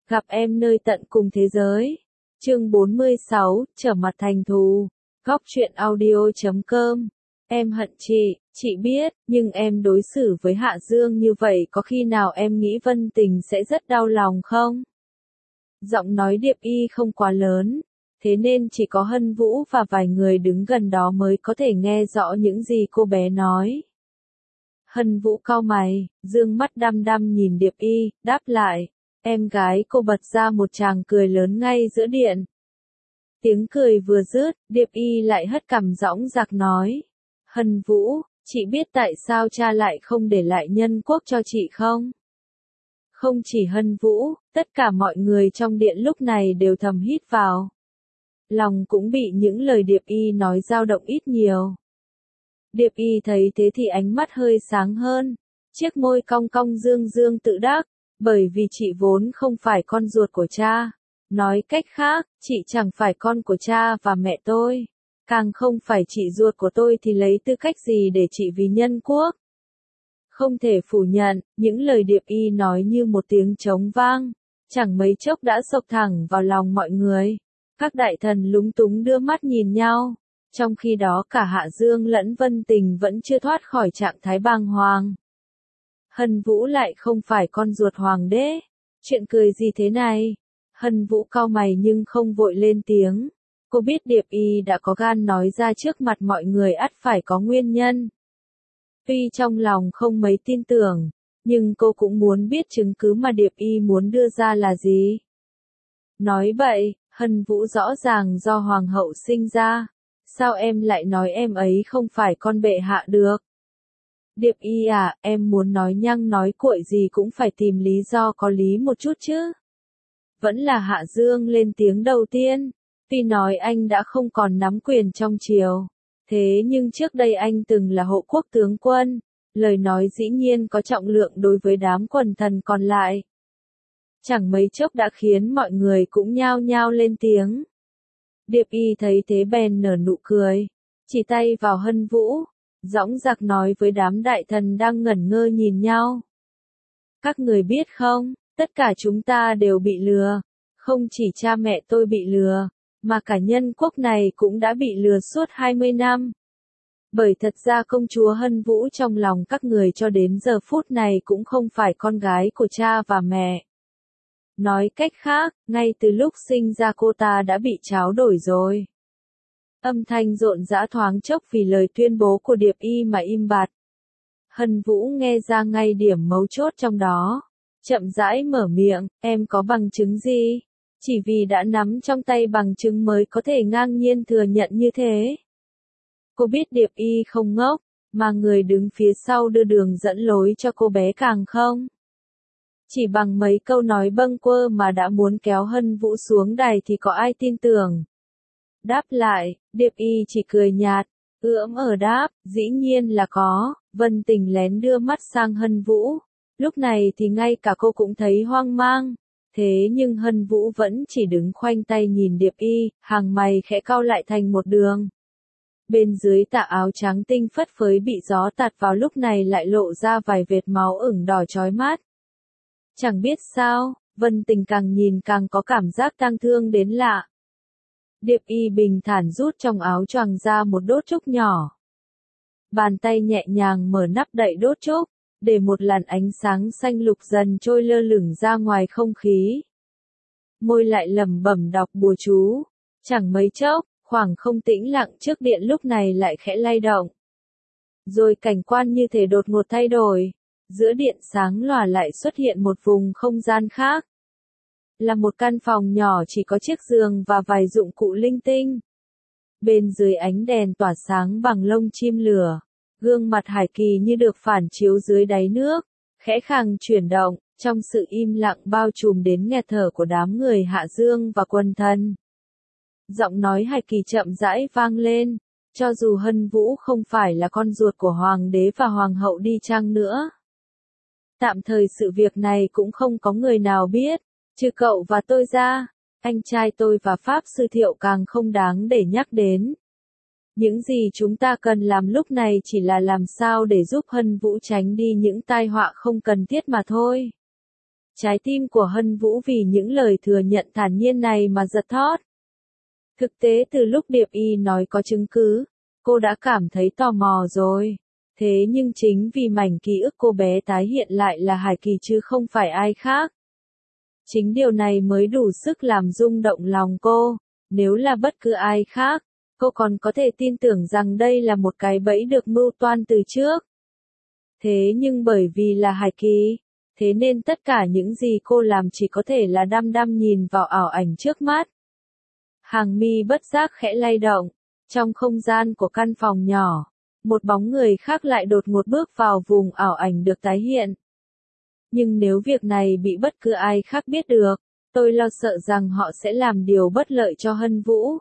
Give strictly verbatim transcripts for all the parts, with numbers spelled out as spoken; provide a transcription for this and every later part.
Gặp em nơi tận cùng thế giới. Chương bốn mươi sáu, trở mặt thành thù. Góc truyện audio chấm com. Em hận chị, chị biết, nhưng em đối xử với Hạ Dương như vậy có khi nào em nghĩ Vân Tình sẽ rất đau lòng không? Giọng nói Điệp Y không quá lớn, thế nên chỉ có Hân Vũ và vài người đứng gần đó mới có thể nghe rõ những gì cô bé nói. Hân Vũ cau mày, dương mắt đăm đăm nhìn Điệp Y, đáp lại. Em gái cô bật ra một tràng cười lớn ngay giữa điện. Tiếng cười vừa dứt, Điệp Y lại hất cằm dõng dạc nói. Hân Vũ, chị biết tại sao cha lại không để lại nhân quốc cho chị không? Không chỉ Hân Vũ, tất cả mọi người trong điện lúc này đều thầm hít vào. Lòng cũng bị những lời Điệp Y nói dao động ít nhiều. Điệp Y thấy thế thì ánh mắt hơi sáng hơn, chiếc môi cong cong dương dương tự đắc, bởi vì chị vốn không phải con ruột của cha. Nói cách khác, chị chẳng phải con của cha và mẹ tôi, càng không phải chị ruột của tôi thì lấy tư cách gì để chị vì nhân quốc. Không thể phủ nhận, những lời Điệp Y nói như một tiếng trống vang, chẳng mấy chốc đã xộc thẳng vào lòng mọi người. Các đại thần lúng túng đưa mắt nhìn nhau, trong khi đó cả Hạ Dương lẫn Vân Tình vẫn chưa thoát khỏi trạng thái bàng hoàng. Hân Vũ lại không phải con ruột hoàng đế. Chuyện cười gì thế này? Hân Vũ cau mày nhưng không vội lên tiếng. Cô biết Điệp Y đã có gan nói ra trước mặt mọi người ắt phải có nguyên nhân. Tuy trong lòng không mấy tin tưởng, nhưng cô cũng muốn biết chứng cứ mà Điệp Y muốn đưa ra là gì. Nói vậy, Hân Vũ rõ ràng do hoàng hậu sinh ra. Sao em lại nói em ấy không phải con bệ hạ được? Điệp Y à, em muốn nói nhăng nói cuội gì cũng phải tìm lý do có lý một chút chứ. Vẫn là Hạ Dương lên tiếng đầu tiên. Tuy nói anh đã không còn nắm quyền trong triều, thế nhưng trước đây anh từng là hộ quốc tướng quân, lời nói dĩ nhiên có trọng lượng đối với đám quần thần còn lại. Chẳng mấy chốc đã khiến mọi người cũng nhao nhao lên tiếng. Điệp Y thấy thế bèn nở nụ cười, chỉ tay vào Hân Vũ, dõng dạc nói với đám đại thần đang ngẩn ngơ nhìn nhau. Các người biết không, tất cả chúng ta đều bị lừa, không chỉ cha mẹ tôi bị lừa, mà cả nhân quốc này cũng đã bị lừa suốt hai mươi năm. Bởi thật ra công chúa Hân Vũ trong lòng các người cho đến giờ phút này cũng không phải con gái của cha và mẹ. Nói cách khác, ngay từ lúc sinh ra cô ta đã bị tráo đổi rồi. Âm thanh rộn rã thoáng chốc vì lời tuyên bố của Điệp Y mà im bặt. Hân Vũ nghe ra ngay điểm mấu chốt trong đó. Chậm rãi mở miệng, em có bằng chứng gì? Chỉ vì đã nắm trong tay bằng chứng mới có thể ngang nhiên thừa nhận như thế. Cô biết Điệp Y không ngốc, mà người đứng phía sau đưa đường dẫn lối cho cô bé càng không. Chỉ bằng mấy câu nói bâng quơ mà đã muốn kéo Hân Vũ xuống đài thì có ai tin tưởng. Đáp lại, Điệp Y chỉ cười nhạt, ưỡm ở đáp, dĩ nhiên là có. Vân Tình lén đưa mắt sang Hân Vũ. Lúc này thì ngay cả cô cũng thấy hoang mang. Thế nhưng Hân Vũ vẫn chỉ đứng khoanh tay nhìn Điệp Y, hàng mày khẽ cau lại thành một đường. Bên dưới tà áo trắng tinh phất phới bị gió tạt vào lúc này lại lộ ra vài vệt máu ửng đỏ chói mắt. Chẳng biết sao, Vân Tình càng nhìn càng có cảm giác tang thương đến lạ. Điệp Y bình thản rút trong áo choàng ra một đốt trúc nhỏ. Bàn tay nhẹ nhàng mở nắp đậy đốt trúc, để một làn ánh sáng xanh lục dần trôi lơ lửng ra ngoài không khí. Môi lại lẩm bẩm đọc bùa chú. Chẳng mấy chốc, khoảng không tĩnh lặng trước điện lúc này lại khẽ lay động. Rồi cảnh quan như thể đột ngột thay đổi. Giữa điện sáng lòa lại xuất hiện một vùng không gian khác. Là một căn phòng nhỏ chỉ có chiếc giường và vài dụng cụ linh tinh. Bên dưới ánh đèn tỏa sáng bằng lông chim lửa, gương mặt Hải Kỳ như được phản chiếu dưới đáy nước, khẽ khàng chuyển động, trong sự im lặng bao trùm đến nghẹt thở của đám người Hạ Dương và quần thần. Giọng nói Hải Kỳ chậm rãi vang lên, cho dù Hân Vũ không phải là con ruột của hoàng đế và hoàng hậu đi chăng nữa. Tạm thời sự việc này cũng không có người nào biết, trừ cậu và tôi ra, anh trai tôi và Pháp Sư Thiệu càng không đáng để nhắc đến. Những gì chúng ta cần làm lúc này chỉ là làm sao để giúp Hân Vũ tránh đi những tai họa không cần thiết mà thôi. Trái tim của Hân Vũ vì những lời thừa nhận thản nhiên này mà giật thót. Thực tế từ lúc Điệp Y nói có chứng cứ, cô đã cảm thấy tò mò rồi. Thế nhưng chính vì mảnh ký ức cô bé tái hiện lại là Hải Kỳ chứ không phải ai khác. Chính điều này mới đủ sức làm rung động lòng cô. Nếu là bất cứ ai khác, cô còn có thể tin tưởng rằng đây là một cái bẫy được mưu toan từ trước. Thế nhưng bởi vì là Hải Kỳ, thế nên tất cả những gì cô làm chỉ có thể là đăm đăm nhìn vào ảo ảnh trước mắt. Hàng mi bất giác khẽ lay động, trong không gian của căn phòng nhỏ, một bóng người khác lại đột ngột bước vào vùng ảo ảnh được tái hiện. Nhưng nếu việc này bị bất cứ ai khác biết được, tôi lo sợ rằng họ sẽ làm điều bất lợi cho Hân Vũ.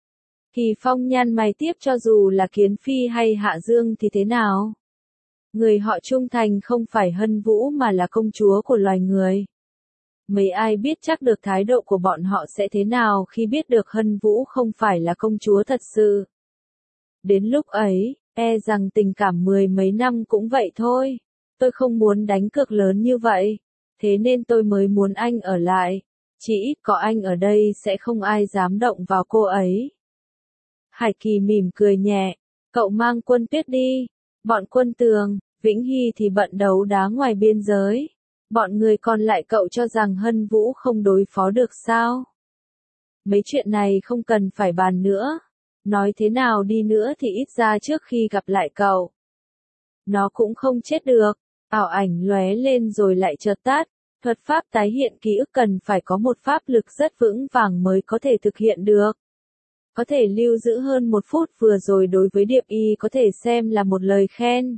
Kỳ Phong nhăn mày tiếp, cho dù là Kiến Phi hay Hạ Dương thì thế nào? Người họ trung thành không phải Hân Vũ mà là công chúa của loài người. Mấy ai biết chắc được thái độ của bọn họ sẽ thế nào khi biết được Hân Vũ không phải là công chúa thật sự. Đến lúc ấy, e rằng tình cảm mười mấy năm cũng vậy thôi. Tôi không muốn đánh cược lớn như vậy, thế nên tôi mới muốn anh ở lại. Chỉ ít có anh ở đây sẽ không ai dám động vào cô ấy. Hải Kỳ mỉm cười nhẹ, cậu mang Quân Tuyết đi. Bọn Quân Tường, Vĩnh Hy thì bận đấu đá ngoài biên giới. Bọn người còn lại cậu cho rằng Hân Vũ không đối phó được sao? Mấy chuyện này không cần phải bàn nữa. Nói thế nào đi nữa thì ít ra trước khi gặp lại cậu, nó cũng không chết được. Ảo ảnh lóe lên rồi lại chợt tắt. Thuật pháp tái hiện ký ức cần phải có một pháp lực rất vững vàng mới có thể thực hiện được. Có thể lưu giữ hơn một phút vừa rồi đối với Điệp Y có thể xem là một lời khen.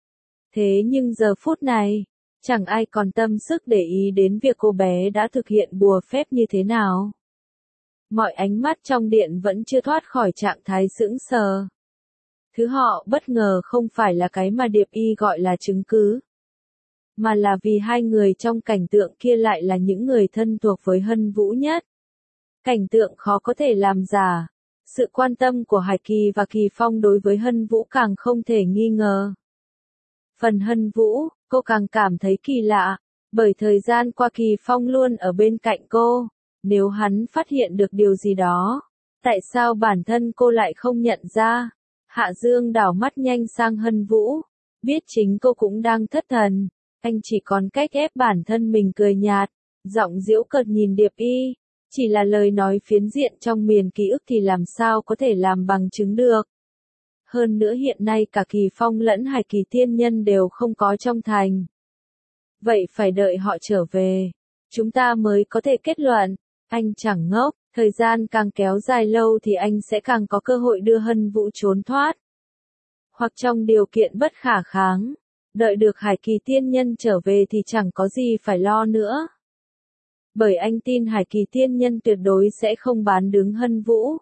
Thế nhưng giờ phút này, chẳng ai còn tâm sức để ý đến việc cô bé đã thực hiện bùa phép như thế nào. Mọi ánh mắt trong điện vẫn chưa thoát khỏi trạng thái sững sờ. Thứ họ bất ngờ không phải là cái mà Điệp Y gọi là chứng cứ, mà là vì hai người trong cảnh tượng kia lại là những người thân thuộc với Hân Vũ nhất. Cảnh tượng khó có thể làm giả. Sự quan tâm của Hải Kỳ và Kỳ Phong đối với Hân Vũ càng không thể nghi ngờ. Phần Hân Vũ, cô càng cảm thấy kỳ lạ, bởi thời gian qua Kỳ Phong luôn ở bên cạnh cô. Nếu hắn phát hiện được điều gì đó, tại sao bản thân cô lại không nhận ra? Hạ Dương đảo mắt nhanh sang Hân Vũ, biết chính cô cũng đang thất thần. Anh chỉ còn cách ép bản thân mình cười nhạt, giọng giễu cợt nhìn Điệp Y. Chỉ là lời nói phiến diện trong miền ký ức thì làm sao có thể làm bằng chứng được. Hơn nữa hiện nay cả Kỳ Phong lẫn Hải Kỳ tiên nhân đều không có trong thành. Vậy phải đợi họ trở về, chúng ta mới có thể kết luận. Anh chẳng ngốc, thời gian càng kéo dài lâu thì anh sẽ càng có cơ hội đưa Hân Vũ trốn thoát. Hoặc trong điều kiện bất khả kháng, đợi được Hải Kỳ tiên nhân trở về thì chẳng có gì phải lo nữa. Bởi anh tin Hải Kỳ tiên nhân tuyệt đối sẽ không bán đứng Hân Vũ.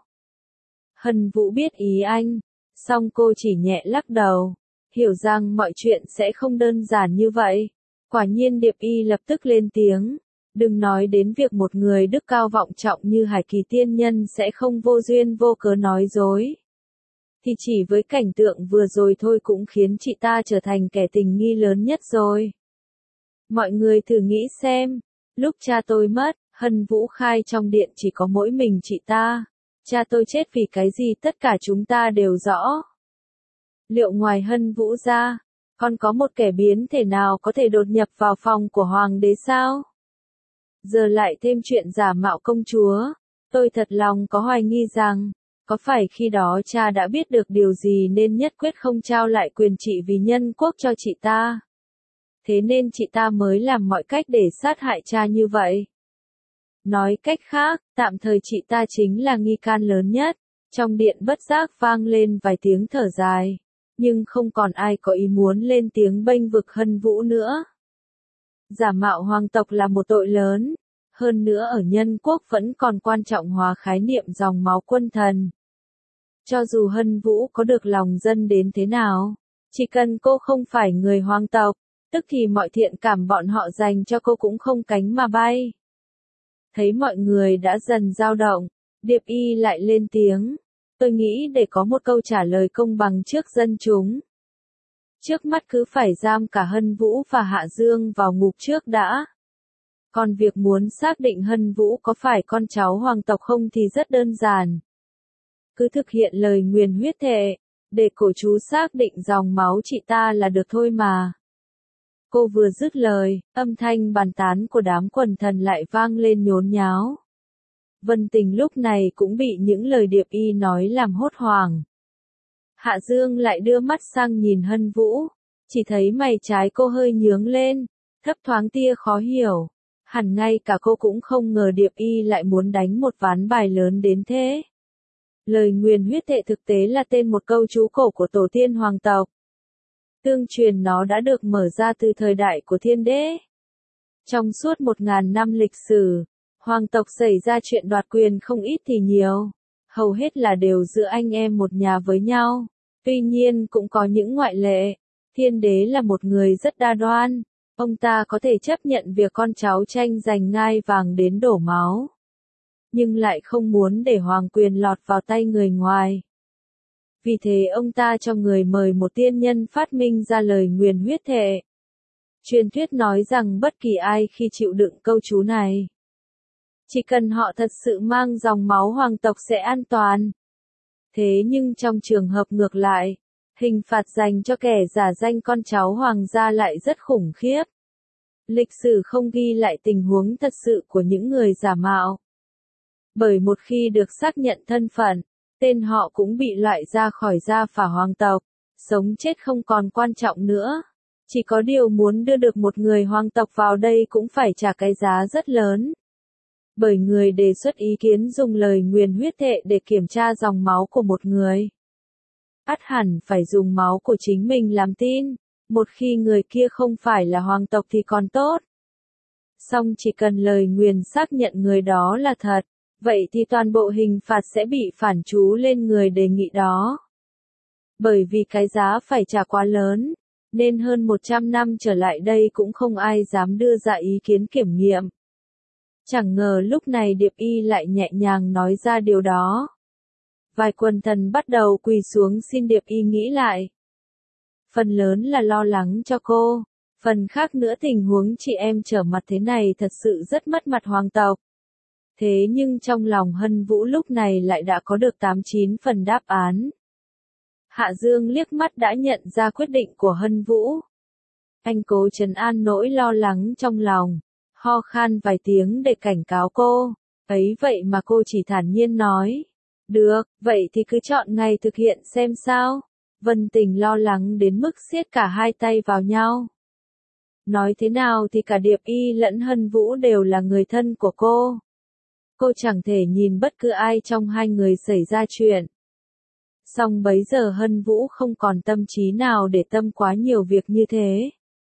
Hân Vũ biết ý anh, song cô chỉ nhẹ lắc đầu, hiểu rằng mọi chuyện sẽ không đơn giản như vậy. Quả nhiên Điệp Y lập tức lên tiếng, đừng nói đến việc một người đức cao vọng trọng như Hải Kỳ tiên nhân sẽ không vô duyên vô cớ nói dối. Thì chỉ với cảnh tượng vừa rồi thôi cũng khiến chị ta trở thành kẻ tình nghi lớn nhất rồi. Mọi người thử nghĩ xem, lúc cha tôi mất, Hân Vũ khai trong điện chỉ có mỗi mình chị ta. Cha tôi chết vì cái gì tất cả chúng ta đều rõ. Liệu ngoài Hân Vũ ra, còn có một kẻ biến thể nào có thể đột nhập vào phòng của hoàng đế sao? Giờ lại thêm chuyện giả mạo công chúa, tôi thật lòng có hoài nghi rằng, có phải khi đó cha đã biết được điều gì nên nhất quyết không trao lại quyền trị vì nhân quốc cho chị ta? Thế nên chị ta mới làm mọi cách để sát hại cha như vậy. Nói cách khác, tạm thời chị ta chính là nghi can lớn nhất. Trong điện bất giác vang lên vài tiếng thở dài, nhưng không còn ai có ý muốn lên tiếng bênh vực Hân Vũ nữa. Giả mạo hoàng tộc là một tội lớn, hơn nữa ở nhân quốc vẫn còn quan trọng hóa khái niệm dòng máu quân thần. Cho dù Hân Vũ có được lòng dân đến thế nào, chỉ cần cô không phải người hoàng tộc, tức thì mọi thiện cảm bọn họ dành cho cô cũng không cánh mà bay. Thấy mọi người đã dần dao động, Điệp Y lại lên tiếng. Tôi nghĩ để có một câu trả lời công bằng trước dân chúng, trước mắt cứ phải giam cả Hân Vũ và Hạ Dương vào ngục trước đã. Còn việc muốn xác định Hân Vũ có phải con cháu hoàng tộc không thì rất đơn giản. Cứ thực hiện lời nguyền huyết thệ, để cổ chú xác định dòng máu chị ta là được thôi mà. Cô vừa dứt lời, âm thanh bàn tán của đám quần thần lại vang lên nhốn nháo. Vân Tình lúc này cũng bị những lời Điệp Y nói làm hốt hoảng. Hạ Dương lại đưa mắt sang nhìn Hân Vũ, chỉ thấy mày trái cô hơi nhướng lên, thấp thoáng tia khó hiểu. Hẳn ngay cả cô cũng không ngờ Điệp Y lại muốn đánh một ván bài lớn đến thế. Lời nguyền huyết thệ thực tế là tên một câu chú cổ của tổ tiên hoàng tộc. Tương truyền nó đã được mở ra từ thời đại của Thiên Đế. Trong suốt một ngàn năm lịch sử, hoàng tộc xảy ra chuyện đoạt quyền không ít thì nhiều, hầu hết là đều giữa anh em một nhà với nhau. Tuy nhiên cũng có những ngoại lệ. Thiên Đế là một người rất đa đoan, ông ta có thể chấp nhận việc con cháu tranh giành ngai vàng đến đổ máu, nhưng lại không muốn để hoàng quyền lọt vào tay người ngoài. Vì thế ông ta cho người mời một tiên nhân phát minh ra lời nguyền huyết thệ. Truyền thuyết nói rằng bất kỳ ai khi chịu đựng câu chú này, chỉ cần họ thật sự mang dòng máu hoàng tộc sẽ an toàn. Thế nhưng trong trường hợp ngược lại, hình phạt dành cho kẻ giả danh con cháu hoàng gia lại rất khủng khiếp. Lịch sử không ghi lại tình huống thật sự của những người giả mạo. Bởi một khi được xác nhận thân phận, tên họ cũng bị loại ra khỏi gia phả hoàng tộc, sống chết không còn quan trọng nữa. Chỉ có điều muốn đưa được một người hoàng tộc vào đây cũng phải trả cái giá rất lớn. Bởi người đề xuất ý kiến dùng lời nguyền huyết thệ để kiểm tra dòng máu của một người, ắt hẳn phải dùng máu của chính mình làm tin, một khi người kia không phải là hoàng tộc thì còn tốt. Song chỉ cần lời nguyền xác nhận người đó là thật, vậy thì toàn bộ hình phạt sẽ bị phản chú lên người đề nghị đó. Bởi vì cái giá phải trả quá lớn, nên hơn một trăm năm trở lại đây cũng không ai dám đưa ra ý kiến kiểm nghiệm. Chẳng ngờ lúc này Điệp Y lại nhẹ nhàng nói ra điều đó. Vài quần thần bắt đầu quỳ xuống xin Điệp Y nghĩ lại. Phần lớn là lo lắng cho cô, phần khác nữa tình huống chị em trở mặt thế này thật sự rất mất mặt hoàng tộc. Thế nhưng trong lòng Hân Vũ lúc này lại đã có được tám chín phần đáp án. Hạ Dương liếc mắt đã nhận ra quyết định của Hân Vũ. Anh cố trấn an nỗi lo lắng trong lòng, ho khan vài tiếng để cảnh cáo cô. Ấy vậy mà cô chỉ thản nhiên nói. Được, vậy thì cứ chọn ngày thực hiện xem sao. Vân Tình lo lắng đến mức siết cả hai tay vào nhau. Nói thế nào thì cả Điệp Y lẫn Hân Vũ đều là người thân của cô. Cô chẳng thể nhìn bất cứ ai trong hai người xảy ra chuyện. Song bấy giờ Hân Vũ không còn tâm trí nào để tâm quá nhiều việc như thế.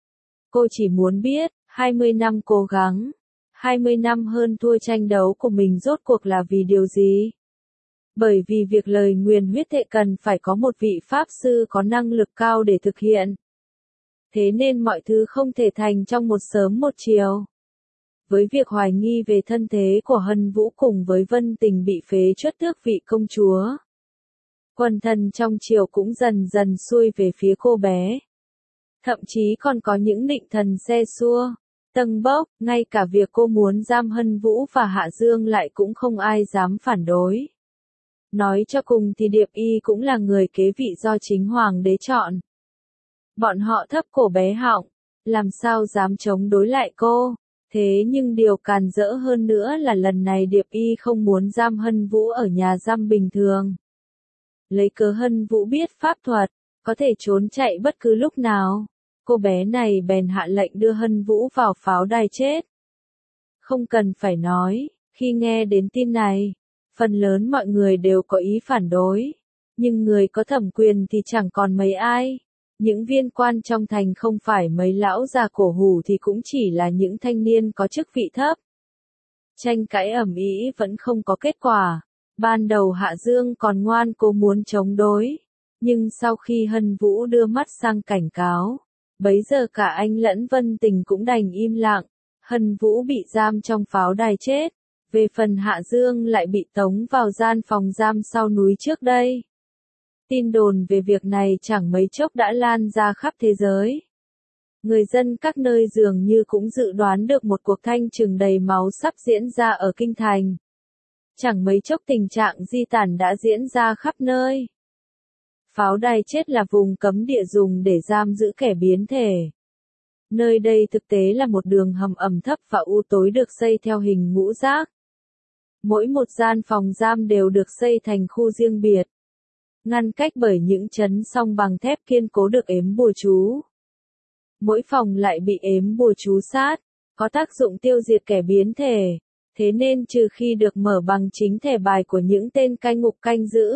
Cô chỉ muốn biết, hai mươi năm cố gắng, hai mươi năm hơn thua tranh đấu của mình rốt cuộc là vì điều gì? Bởi vì việc lời nguyền huyết thệ cần phải có một vị pháp sư có năng lực cao để thực hiện. Thế nên mọi thứ không thể thành trong một sớm một chiều. Với việc hoài nghi về thân thế của Hân Vũ cùng với Vân Tình bị phế truất tước vị công chúa, quần thần trong triều cũng dần dần xuôi về phía cô bé. Thậm chí còn có những định thần xe xua, tâng bốc, ngay cả việc cô muốn giam Hân Vũ và Hạ Dương lại cũng không ai dám phản đối. Nói cho cùng thì Điệp Y cũng là người kế vị do chính hoàng đế chọn. Bọn họ thấp cổ bé họng, làm sao dám chống đối lại cô. Thế nhưng điều càn rỡ hơn nữa là lần này Điệp Y không muốn giam Hân Vũ ở nhà giam bình thường. Lấy cớ Hân Vũ biết pháp thuật, có thể trốn chạy bất cứ lúc nào, cô bé này bèn hạ lệnh đưa Hân Vũ vào pháo đài chết. Không cần phải nói, khi nghe đến tin này, phần lớn mọi người đều có ý phản đối, nhưng người có thẩm quyền thì chẳng còn mấy ai. Những viên quan trong thành không phải mấy lão già cổ hủ thì cũng chỉ là những thanh niên có chức vị thấp. Tranh cãi ầm ĩ vẫn không có kết quả. Ban đầu Hạ Dương còn ngoan cố muốn chống đối, nhưng sau khi Hân Vũ đưa mắt sang cảnh cáo, bấy giờ cả anh lẫn Vân Tình cũng đành im lặng. Hân Vũ bị giam trong pháo đài chết, về phần Hạ Dương lại bị tống vào gian phòng giam sau núi trước đây. Tin đồn về việc này chẳng mấy chốc đã lan ra khắp thế giới. Người dân các nơi dường như cũng dự đoán được một cuộc thanh trừng đầy máu sắp diễn ra ở kinh thành. Chẳng mấy chốc tình trạng di tản đã diễn ra khắp nơi. Pháo đài chết là vùng cấm địa dùng để giam giữ kẻ biến thể. Nơi đây thực tế là một đường hầm ẩm thấp và u tối được xây theo hình ngũ giác. Mỗi một gian phòng giam đều được xây thành khu riêng biệt, ngăn cách bởi những chấn song bằng thép kiên cố được ếm bùa chú. Mỗi phòng lại bị ếm bùa chú sát, có tác dụng tiêu diệt kẻ biến thể, thế nên trừ khi được mở bằng chính thẻ bài của những tên cai ngục canh giữ,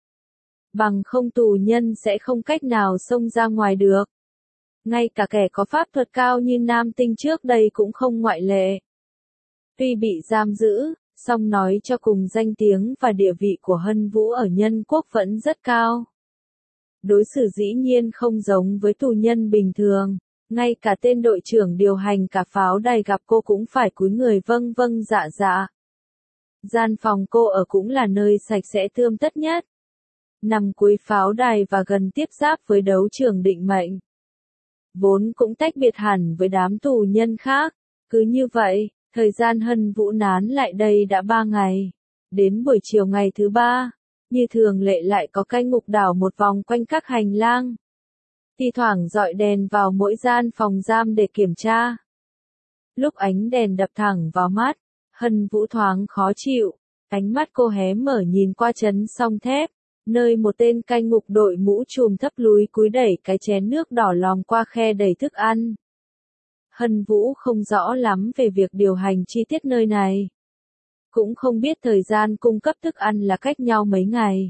bằng không tù nhân sẽ không cách nào xông ra ngoài được. Ngay cả kẻ có pháp thuật cao như Nam Tinh trước đây cũng không ngoại lệ. Tuy bị giam giữ, song nói cho cùng danh tiếng và địa vị của Hân Vũ ở nhân quốc vẫn rất cao. Đối xử dĩ nhiên không giống với tù nhân bình thường, ngay cả tên đội trưởng điều hành cả pháo đài gặp cô cũng phải cúi người vâng vâng dạ dạ. Gian phòng cô ở cũng là nơi sạch sẽ tươm tất nhất, nằm cuối pháo đài và gần tiếp giáp với đấu trường định mệnh. Vốn cũng tách biệt hẳn với đám tù nhân khác, cứ như vậy, thời gian Hân Vũ nán lại đây đã ba ngày. Đến buổi chiều ngày thứ ba, như thường lệ lại có cai ngục đảo một vòng quanh các hành lang. Thi thoảng dọi đèn vào mỗi gian phòng giam để kiểm tra. Lúc ánh đèn đập thẳng vào mắt, Hân Vũ thoáng khó chịu, ánh mắt cô hé mở nhìn qua chấn song thép, nơi một tên cai ngục đội mũ trùm thấp lúi cúi đẩy cái chén nước đỏ lòm qua khe đầy thức ăn. Hân Vũ không rõ lắm về việc điều hành chi tiết nơi này. Cũng không biết thời gian cung cấp thức ăn là cách nhau mấy ngày.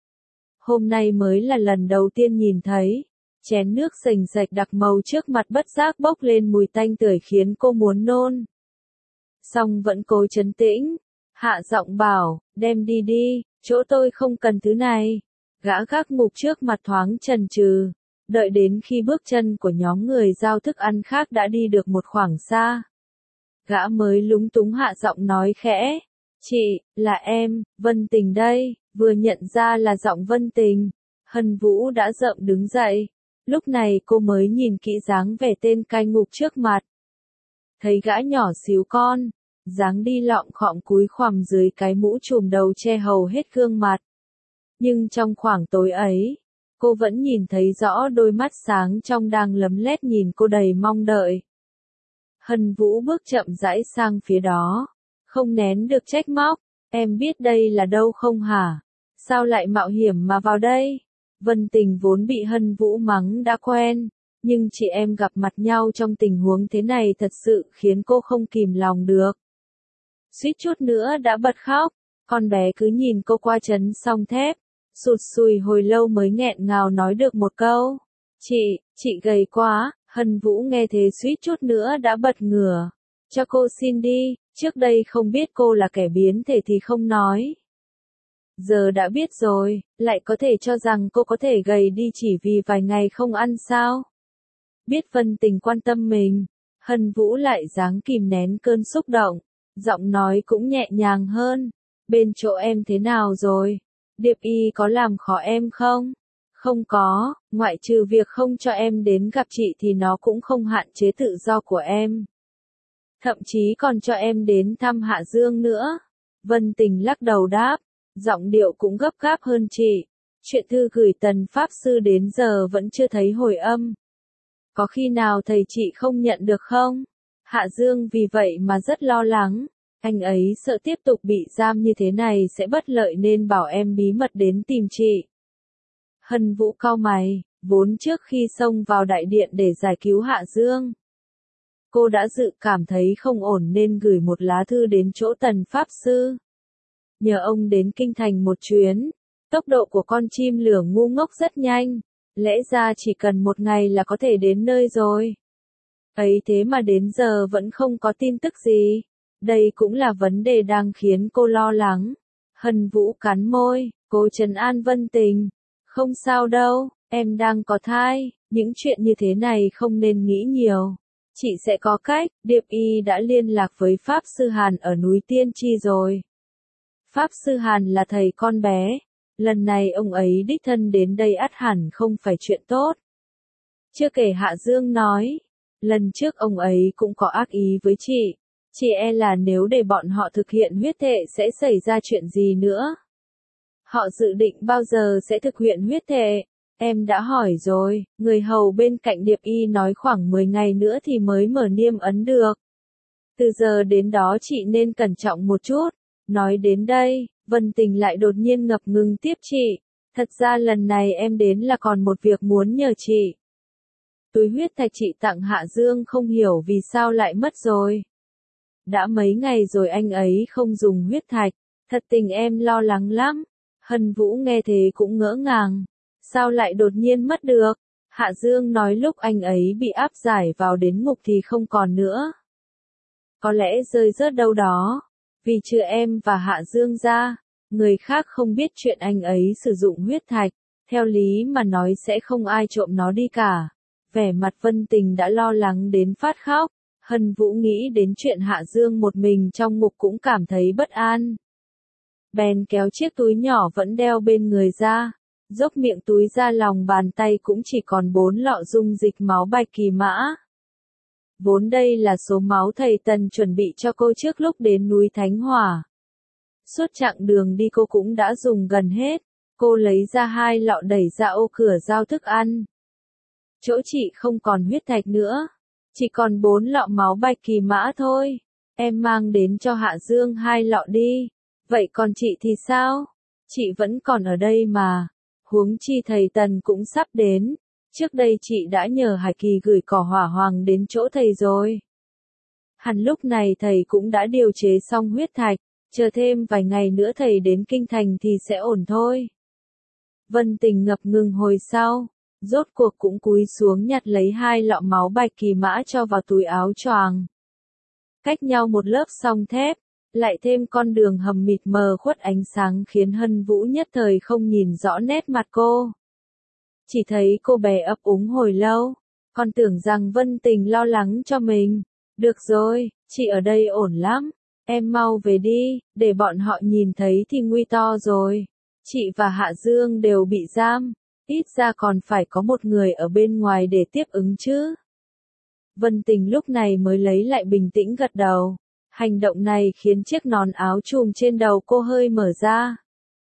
Hôm nay mới là lần đầu tiên nhìn thấy, chén nước sành sạch đặc màu trước mặt bất giác bốc lên mùi tanh tưởi khiến cô muốn nôn. Song vẫn cố trấn tĩnh, hạ giọng bảo, đem đi đi, chỗ tôi không cần thứ này. Gã gác ngục trước mặt thoáng chần chừ, đợi đến khi bước chân của nhóm người giao thức ăn khác đã đi được một khoảng xa. Gã mới lúng túng hạ giọng nói khẽ, chị, là em, Vân Tình đây. Vừa nhận ra là giọng Vân Tình, Hân Vũ đã rợm đứng dậy. Lúc này cô mới nhìn kỹ dáng vẻ tên cai ngục trước mặt. Thấy gã nhỏ xíu con, dáng đi lọng khọm cúi khoằm dưới cái mũ trùm đầu che hầu hết gương mặt. Nhưng trong khoảng tối ấy, cô vẫn nhìn thấy rõ đôi mắt sáng trong đang lấm lét nhìn cô đầy mong đợi. Hân Vũ bước chậm rãi sang phía đó, không nén được trách móc, em biết đây là đâu không hả? Sao lại mạo hiểm mà vào đây? Vân Tình vốn bị Hân Vũ mắng đã quen, nhưng chị em gặp mặt nhau trong tình huống thế này thật sự khiến cô không kìm lòng được. Suýt chút nữa đã bật khóc, con bé cứ nhìn cô qua chấn song thép, sụt sùi hồi lâu mới nghẹn ngào nói được một câu. Chị, chị gầy quá. Hân Vũ nghe thế suýt chút nữa đã bật ngửa. Cho cô xin đi, trước đây không biết cô là kẻ biến thể thì không nói. Giờ đã biết rồi, lại có thể cho rằng cô có thể gầy đi chỉ vì vài ngày không ăn sao? Biết Vân Tình quan tâm mình, Hân Vũ lại dáng kìm nén cơn xúc động, giọng nói cũng nhẹ nhàng hơn. Bên chỗ em thế nào rồi? Điệp Y có làm khó em không? Không có, ngoại trừ việc không cho em đến gặp chị thì nó cũng không hạn chế tự do của em. Thậm chí còn cho em đến thăm Hạ Dương nữa. Vân Tình lắc đầu đáp, giọng điệu cũng gấp gáp hơn chị. Chuyện thư gửi Tần Pháp Sư đến giờ vẫn chưa thấy hồi âm. Có khi nào thầy chị không nhận được không? Hạ Dương vì vậy mà rất lo lắng. Anh ấy sợ tiếp tục bị giam như thế này sẽ bất lợi nên bảo em bí mật đến tìm chị. Hân Vũ cau mày, vốn trước khi xông vào đại điện để giải cứu Hạ Dương, cô đã dự cảm thấy không ổn nên gửi một lá thư đến chỗ Tần Pháp Sư. Nhờ ông đến kinh thành một chuyến, tốc độ của con chim lửa ngu ngốc rất nhanh, lẽ ra chỉ cần một ngày là có thể đến nơi rồi. Ấy thế mà đến giờ vẫn không có tin tức gì. Đây cũng là vấn đề đang khiến cô lo lắng. Hân Vũ cắn môi, cố trấn an Vân Tình. Không sao đâu, em đang có thai, những chuyện như thế này không nên nghĩ nhiều. Chị sẽ có cách. Điệp Y đã liên lạc với Pháp Sư Hàn ở núi Tiên Tri rồi. Pháp Sư Hàn là thầy con bé. Lần này ông ấy đích thân đến đây ắt hẳn không phải chuyện tốt. Chưa kể Hạ Dương nói, Lần trước ông ấy cũng có ác ý với chị. Chị e là nếu để bọn họ thực hiện huyết thệ sẽ xảy ra chuyện gì nữa. Họ dự định bao giờ sẽ thực hiện huyết thệ? Em đã hỏi rồi, người hầu bên cạnh Điệp Y nói khoảng mười ngày nữa thì mới mở niêm ấn được. Từ giờ đến đó chị nên cẩn trọng một chút. Nói đến đây, Vân Tình lại đột nhiên ngập ngừng tiếp chị. Thật ra lần này em đến là còn một việc muốn nhờ chị. Túi huyết thạch chị tặng Hạ Dương không hiểu vì sao lại mất rồi. Đã mấy ngày rồi anh ấy không dùng huyết thạch, thật tình em lo lắng lắm. Hân Vũ nghe thế cũng ngỡ ngàng. Sao lại đột nhiên mất được? Hạ Dương nói lúc anh ấy bị áp giải vào đến ngục thì không còn nữa. Có lẽ rơi rớt đâu đó. Vì trừ em và Hạ Dương ra, người khác không biết chuyện anh ấy sử dụng huyết thạch. Theo lý mà nói sẽ không ai trộm nó đi cả. Vẻ mặt Vân Tình đã lo lắng đến phát khóc. Hân Vũ nghĩ đến chuyện Hạ Dương một mình trong ngục cũng cảm thấy bất an. Bèn kéo chiếc túi nhỏ vẫn đeo bên người ra. Dốc miệng túi ra lòng bàn tay cũng chỉ còn bốn lọ dung dịch máu bạch kỳ mã. Vốn đây là số máu thầy Tần chuẩn bị cho cô trước lúc đến núi Thánh Hỏa. Suốt chặng đường đi cô cũng đã dùng gần hết. Cô lấy ra hai lọ đẩy ra ô cửa giao thức ăn. Chỗ chị không còn huyết thạch nữa. Chỉ còn bốn lọ máu bạch kỳ mã thôi. Em mang đến cho Hạ Dương hai lọ đi. Vậy còn chị thì sao? Chị vẫn còn ở đây mà. Huống chi thầy Tần cũng sắp đến. Trước đây chị đã nhờ Hải Kỳ gửi cỏ hỏa hoàng đến chỗ thầy rồi. Hẳn lúc này thầy cũng đã điều chế xong huyết thạch. Chờ thêm vài ngày nữa thầy đến kinh thành thì sẽ ổn thôi. Vân Tình ngập ngừng hồi sau. Rốt cuộc cũng cúi xuống nhặt lấy hai lọ máu bạch kỳ mã cho vào túi áo choàng. Cách nhau một lớp song thép, lại thêm con đường hầm mịt mờ khuất ánh sáng khiến Hân Vũ nhất thời không nhìn rõ nét mặt cô. Chỉ thấy cô bé ấp úng hồi lâu, còn tưởng rằng Vân Tình lo lắng cho mình. Được rồi, chị ở đây ổn lắm, em mau về đi, để bọn họ nhìn thấy thì nguy to rồi. Chị và Hạ Dương đều bị giam. Ít ra còn phải có một người ở bên ngoài để tiếp ứng chứ. Vân Tình lúc này mới lấy lại bình tĩnh gật đầu. Hành động này khiến chiếc nón áo trùm trên đầu cô hơi mở ra.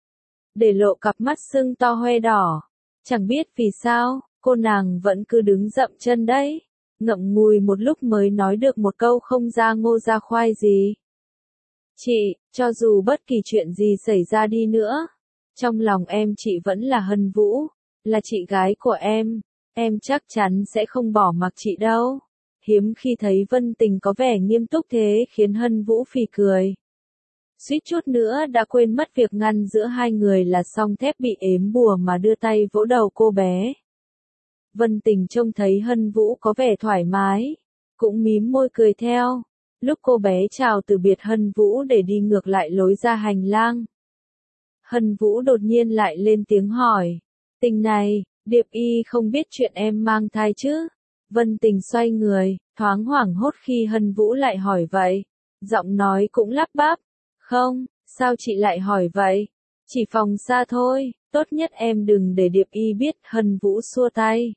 Để lộ cặp mắt sưng to hoe đỏ. Chẳng biết vì sao, cô nàng vẫn cứ đứng dậm chân đấy. Ngậm ngùi một lúc mới nói được một câu không ra ngô ra khoai gì. Chị, cho dù bất kỳ chuyện gì xảy ra đi nữa, trong lòng em chị vẫn là Hân Vũ. Là chị gái của em, em chắc chắn sẽ không bỏ mặc chị đâu. Hiếm khi thấy Vân Tình có vẻ nghiêm túc thế khiến Hân Vũ phì cười. Suýt chút nữa đã quên mất việc ngăn giữa hai người là song thép bị ếm bùa mà đưa tay vỗ đầu cô bé. Vân Tình trông thấy Hân Vũ có vẻ thoải mái, cũng mím môi cười theo. Lúc cô bé chào từ biệt Hân Vũ để đi ngược lại lối ra hành lang. Hân Vũ đột nhiên lại lên tiếng hỏi. Tình này, Điệp Y không biết chuyện em mang thai chứ? Vân Tình xoay người, thoáng hoảng hốt khi Hân Vũ lại hỏi vậy. Giọng nói cũng lắp bắp. Không, sao chị lại hỏi vậy? Chỉ phòng xa thôi, tốt nhất em đừng để Điệp Y biết. Hân Vũ xua tay.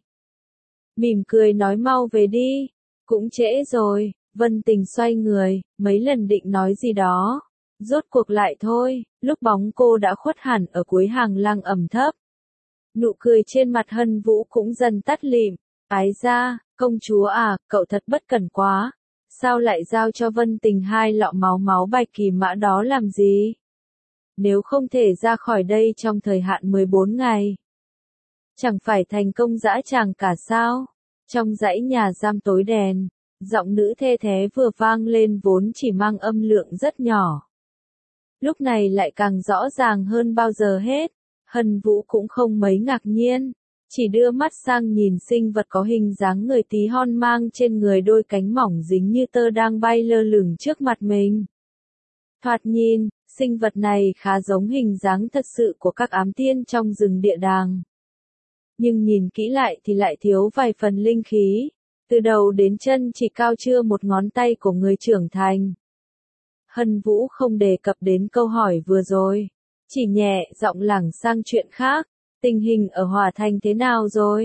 Mỉm cười nói mau về đi. Cũng trễ rồi. Vân Tình xoay người, mấy lần định nói gì đó. Rốt cuộc lại thôi, lúc bóng cô đã khuất hẳn ở cuối hàng lang ẩm thấp. Nụ cười trên mặt Hân Vũ cũng dần tắt lịm. Ái ra, công chúa à, cậu thật bất cẩn quá. Sao lại giao cho Vân Tình hai lọ máu máu bạch kỳ mã đó làm gì? Nếu không thể ra khỏi đây trong thời hạn mười bốn ngày, chẳng phải thành công dã tràng cả sao? Trong dãy nhà giam tối đèn, giọng nữ thê thé vừa vang lên vốn chỉ mang âm lượng rất nhỏ. Lúc này lại càng rõ ràng hơn bao giờ hết. Hân Vũ cũng không mấy ngạc nhiên, chỉ đưa mắt sang nhìn sinh vật có hình dáng người tí hon mang trên người đôi cánh mỏng dính như tơ đang bay lơ lửng trước mặt mình. Thoạt nhìn, sinh vật này khá giống hình dáng thật sự của các ám tiên trong rừng địa đàng. Nhưng nhìn kỹ lại thì lại thiếu vài phần linh khí, từ đầu đến chân chỉ cao chưa một ngón tay của người trưởng thành. Hân Vũ không đề cập đến câu hỏi vừa rồi. Chỉ nhẹ giọng lảng sang chuyện khác. Tình hình ở Hòa Thành thế nào rồi?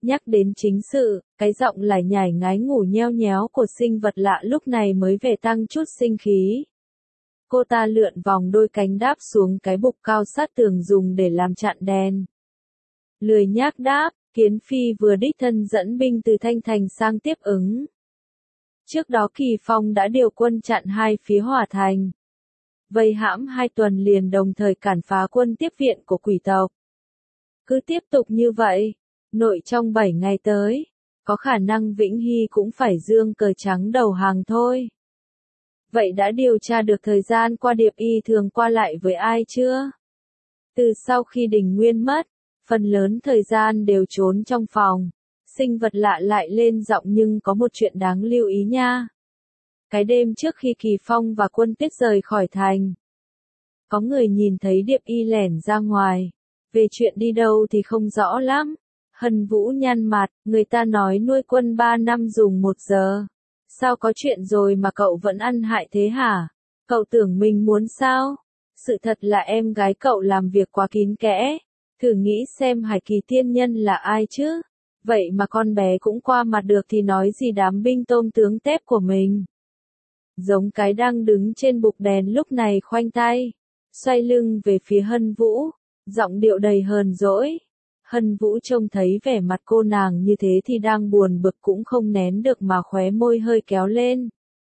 Nhắc đến chính sự, cái giọng lải nhải ngái ngủ nheo nhéo của sinh vật lạ lúc này mới về tăng chút sinh khí. Cô ta lượn vòng đôi cánh đáp xuống cái bục cao sát tường dùng để làm chặn đèn. Lười nhác đáp, Kiến Phi vừa đích thân dẫn binh từ Thanh Thành sang tiếp ứng. Trước đó Kỳ Phong đã điều quân chặn hai phía Hỏa Thành. Vây hãm hai tuần liền đồng thời cản phá quân tiếp viện của quỷ tộc. Cứ tiếp tục như vậy, nội trong bảy ngày tới, có khả năng Vĩnh Hy cũng phải dương cờ trắng đầu hàng thôi. Vậy đã điều tra được thời gian qua Điệp Y thường qua lại với ai chưa? Từ sau khi Đình Nguyên mất, phần lớn thời gian đều trốn trong phòng. Sinh vật lạ lại lên giọng nhưng có một chuyện đáng lưu ý nha. Cái đêm trước khi Kỳ Phong và quân Tiết rời khỏi thành, có người nhìn thấy Điệp Y lẻn ra ngoài. Về chuyện đi đâu thì không rõ lắm. Hân Vũ nhăn mặt, người ta nói nuôi quân ba năm dùng một giờ. Sao có chuyện rồi mà cậu vẫn ăn hại thế hả? Cậu tưởng mình muốn sao? Sự thật là em gái cậu làm việc quá kín kẽ. Thử nghĩ xem Hải Kỳ tiên nhân là ai chứ? Vậy mà con bé cũng qua mặt được thì nói gì đám binh tôm tướng tép của mình. Giống cái đang đứng trên bục đèn lúc này khoanh tay, xoay lưng về phía Hân Vũ, giọng điệu đầy hờn dỗi. Hân Vũ trông thấy vẻ mặt cô nàng như thế thì đang buồn bực cũng không nén được mà khóe môi hơi kéo lên.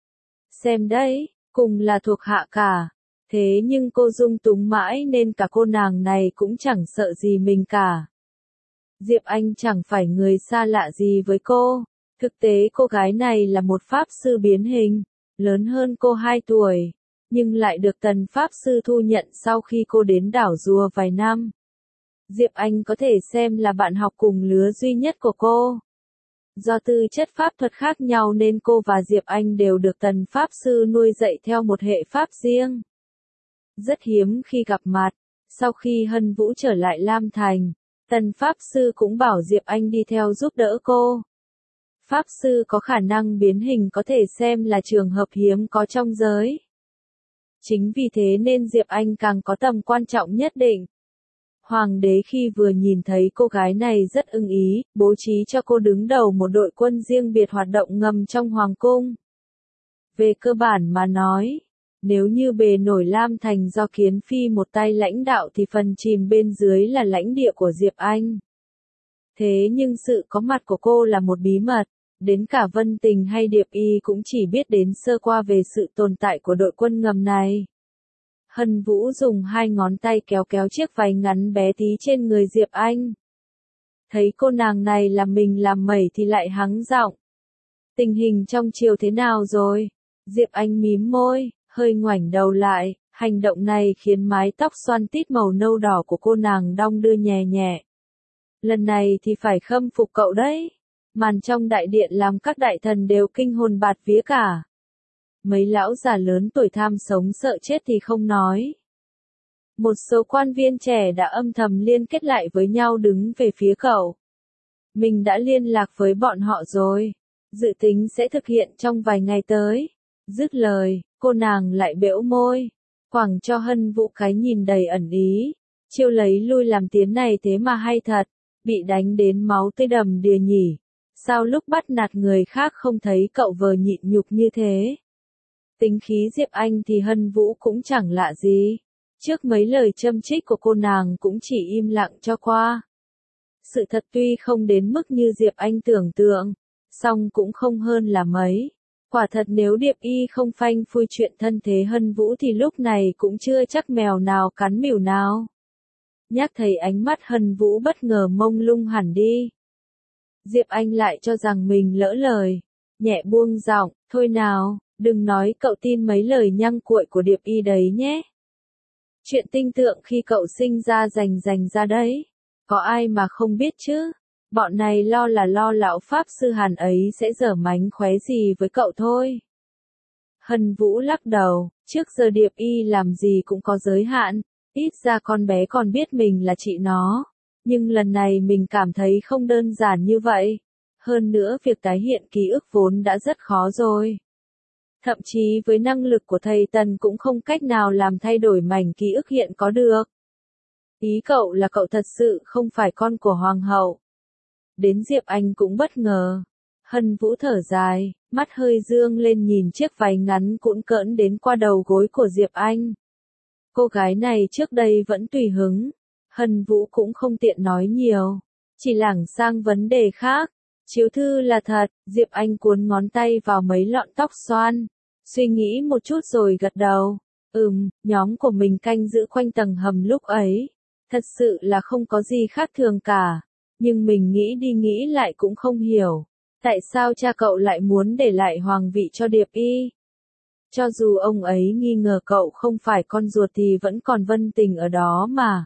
Xem đấy, cùng là thuộc hạ cả. Thế nhưng cô dung túng mãi nên cả cô nàng này cũng chẳng sợ gì mình cả. Diệp Anh chẳng phải người xa lạ gì với cô. Thực tế cô gái này là một pháp sư biến hình, lớn hơn cô hai tuổi, nhưng lại được Tần pháp sư thu nhận sau khi cô đến đảo Rùa vài năm. Diệp Anh có thể xem là bạn học cùng lứa duy nhất của cô. Do tư chất pháp thuật khác nhau nên cô và Diệp Anh đều được Tần pháp sư nuôi dạy theo một hệ pháp riêng. Rất hiếm khi gặp mặt, sau khi Hân Vũ trở lại Lam Thành, Tần pháp sư cũng bảo Diệp Anh đi theo giúp đỡ cô. Pháp sư có khả năng biến hình có thể xem là trường hợp hiếm có trong giới. Chính vì thế nên Diệp Anh càng có tầm quan trọng nhất định. Hoàng đế khi vừa nhìn thấy cô gái này rất ưng ý, bố trí cho cô đứng đầu một đội quân riêng biệt hoạt động ngầm trong Hoàng cung. Về cơ bản mà nói, nếu như bề nổi Lam Thành do Kiến Phi một tay lãnh đạo thì phần chìm bên dưới là lãnh địa của Diệp Anh. Thế nhưng sự có mặt của cô là một bí mật, đến cả Vân Tình hay Điệp Y cũng chỉ biết đến sơ qua về sự tồn tại của đội quân ngầm này. Hân Vũ dùng hai ngón tay kéo kéo chiếc váy ngắn bé tí trên người Diệp Anh. Thấy cô nàng này làm mình làm mẩy thì lại hắng giọng. Tình hình trong triều thế nào rồi? Diệp Anh mím môi, hơi ngoảnh đầu lại, hành động này khiến mái tóc xoăn tít màu nâu đỏ của cô nàng đong đưa nhẹ nhẹ. Lần này thì phải khâm phục cậu đấy. Màn trong đại điện làm các đại thần đều kinh hồn bạt vía cả. Mấy lão già lớn tuổi tham sống sợ chết thì không nói. Một số quan viên trẻ đã âm thầm liên kết lại với nhau đứng về phía cậu. Mình đã liên lạc với bọn họ rồi. Dự tính sẽ thực hiện trong vài ngày tới. Dứt lời, cô nàng lại bẽo môi. Quẳng cho Hân Vũ cái nhìn đầy ẩn ý. Chiêu lấy lui làm tiến này thế mà hay thật. Bị đánh đến máu tươi đầm đìa nhỉ. Sao lúc bắt nạt người khác không thấy cậu vờ nhịn nhục như thế? Tính khí Diệp Anh thì Hân Vũ cũng chẳng lạ gì. Trước mấy lời châm chích của cô nàng cũng chỉ im lặng cho qua. Sự thật tuy không đến mức như Diệp Anh tưởng tượng, song cũng không hơn là mấy. Quả thật nếu Điệp Y không phanh phui chuyện thân thế Hân Vũ thì lúc này cũng chưa chắc mèo nào cắn mèo nào. Nhắc thấy ánh mắt Hân Vũ bất ngờ mông lung hẳn đi. Diệp Anh lại cho rằng mình lỡ lời, nhẹ buông giọng, thôi nào, đừng nói cậu tin mấy lời nhăng cuội của Điệp Y đấy nhé. Chuyện tinh tượng khi cậu sinh ra rành rành ra đấy, có ai mà không biết chứ, bọn này lo là lo lão Pháp sư Hàn ấy sẽ dở mánh khóe gì với cậu thôi. Hân Vũ lắc đầu, trước giờ Điệp Y làm gì cũng có giới hạn, ít ra con bé còn biết mình là chị nó. Nhưng lần này mình cảm thấy không đơn giản như vậy. Hơn nữa việc tái hiện ký ức vốn đã rất khó rồi. Thậm chí với năng lực của thầy Tần cũng không cách nào làm thay đổi mảnh ký ức hiện có được. Ý cậu là cậu thật sự không phải con của Hoàng hậu. đến Diệp Anh cũng bất ngờ. Hân Vũ thở dài, mắt hơi dương lên nhìn chiếc váy ngắn cũn cỡn đến qua đầu gối của Diệp Anh. Cô gái này trước đây vẫn tùy hứng, Hân Vũ cũng không tiện nói nhiều, chỉ lảng sang vấn đề khác. Chiếu thư là thật, Diệp Anh cuốn ngón tay vào mấy lọn tóc xoăn, suy nghĩ một chút rồi gật đầu. Ừm, nhóm của mình canh giữ quanh tầng hầm lúc ấy, thật sự là không có gì khác thường cả, nhưng mình nghĩ đi nghĩ lại cũng không hiểu, tại sao cha cậu lại muốn để lại hoàng vị cho Điệp Y. Cho dù ông ấy nghi ngờ cậu không phải con ruột thì vẫn còn Vân Tình ở đó mà.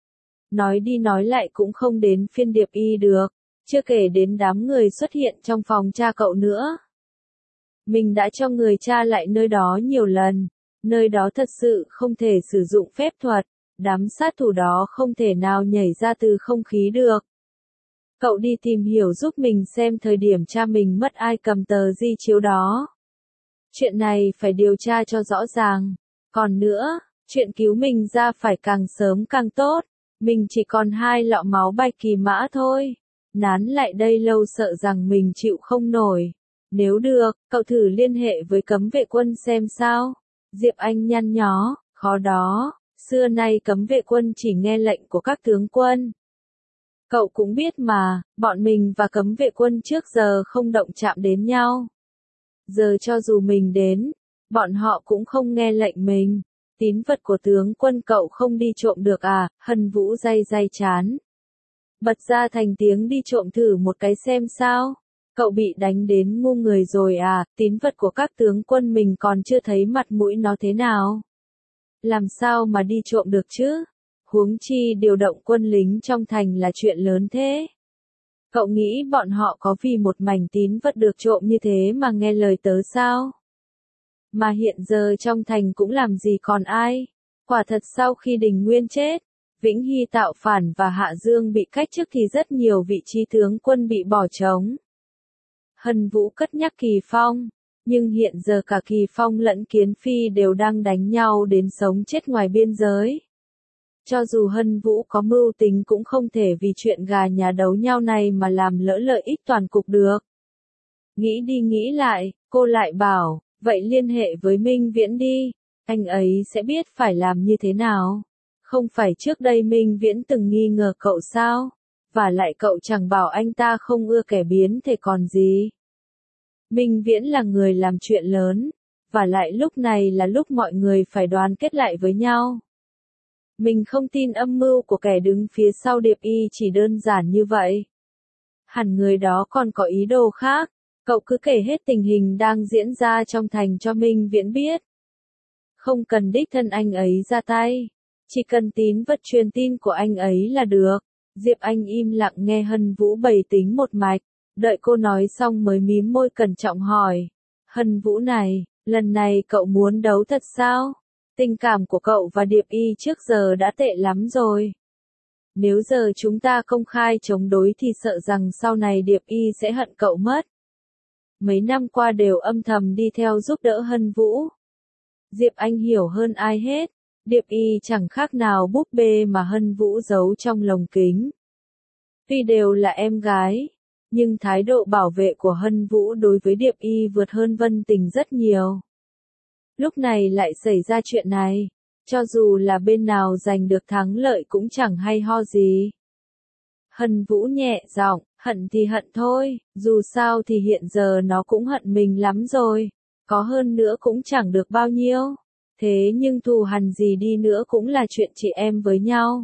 Nói đi nói lại cũng không đến phiên Điệp Y được, chưa kể đến đám người xuất hiện trong phòng cha cậu nữa. Mình đã cho người cha lại nơi đó nhiều lần, nơi đó thật sự không thể sử dụng phép thuật, đám sát thủ đó không thể nào nhảy ra từ không khí được. Cậu đi tìm hiểu giúp mình xem thời điểm cha mình mất ai cầm tờ di chiếu đó. Chuyện này phải điều tra cho rõ ràng. Còn nữa, chuyện cứu mình ra phải càng sớm càng tốt. Mình chỉ còn hai lọ máu bạch kỳ mã thôi. Nán lại đây lâu sợ rằng mình chịu không nổi. Nếu được, cậu thử liên hệ với cấm vệ quân xem sao. Diệp Anh nhăn nhó, khó đó. Xưa nay cấm vệ quân chỉ nghe lệnh của các tướng quân. Cậu cũng biết mà, bọn mình và cấm vệ quân trước giờ không động chạm đến nhau. Giờ cho dù mình đến, bọn họ cũng không nghe lệnh mình. Tín vật của tướng quân cậu không đi trộm được à? Hân Vũ day day chán. Bật ra thành tiếng đi trộm thử một cái xem sao. Cậu bị đánh đến ngu người rồi à? Tín vật của các tướng quân mình còn chưa thấy mặt mũi nó thế nào. Làm sao mà đi trộm được chứ? Huống chi điều động quân lính trong thành là chuyện lớn thế. Cậu nghĩ bọn họ có vì một mảnh tín vật được trộm như thế mà nghe lời tớ sao? Mà hiện giờ trong thành cũng làm gì còn ai? Quả thật sau khi Đình Nguyên chết, Vĩnh Hy tạo phản và Hạ Dương bị cách chức thì rất nhiều vị trí tướng quân bị bỏ trống. Hân Vũ cất nhắc Kỳ Phong, nhưng hiện giờ cả Kỳ Phong lẫn Kiến Phi đều đang đánh nhau đến sống chết ngoài biên giới. Cho dù Hân Vũ có mưu tính cũng không thể vì chuyện gà nhà đấu nhau này mà làm lỡ lợi ích toàn cục được. Nghĩ đi nghĩ lại, cô lại bảo, vậy liên hệ với Minh Viễn đi, anh ấy sẽ biết phải làm như thế nào. Không phải trước đây Minh Viễn từng nghi ngờ cậu sao? Và lại cậu chẳng bảo anh ta không ưa kẻ biến thể còn gì. Minh Viễn là người làm chuyện lớn, và lại lúc này là lúc mọi người phải đoàn kết lại với nhau. Mình không tin âm mưu của kẻ đứng phía sau Điệp Y chỉ đơn giản như vậy. Hẳn người đó còn có ý đồ khác, cậu cứ kể hết tình hình đang diễn ra trong thành cho Minh Viễn biết. Không cần đích thân anh ấy ra tay, chỉ cần tín vật truyền tin của anh ấy là được. Diệp Anh im lặng nghe Hân Vũ bày tính một mạch, đợi cô nói xong mới mím môi cẩn trọng hỏi. Hân Vũ này, lần này cậu muốn đấu thật sao? Tình cảm của cậu và Điệp Y trước giờ đã tệ lắm rồi. Nếu giờ chúng ta công khai chống đối thì sợ rằng sau này Điệp Y sẽ hận cậu mất. Mấy năm qua đều âm thầm đi theo giúp đỡ Hân Vũ. Diệp Anh hiểu hơn ai hết, Điệp Y chẳng khác nào búp bê mà Hân Vũ giấu trong lồng kính. Tuy đều là em gái, nhưng thái độ bảo vệ của Hân Vũ đối với Điệp Y vượt hơn Vân Tình rất nhiều. Lúc này lại xảy ra chuyện này, cho dù là bên nào giành được thắng lợi cũng chẳng hay ho gì. Hân Vũ nhẹ giọng, hận thì hận thôi, dù sao thì hiện giờ nó cũng hận mình lắm rồi, có hơn nữa cũng chẳng được bao nhiêu. Thế nhưng thù hằn gì đi nữa cũng là chuyện chị em với nhau.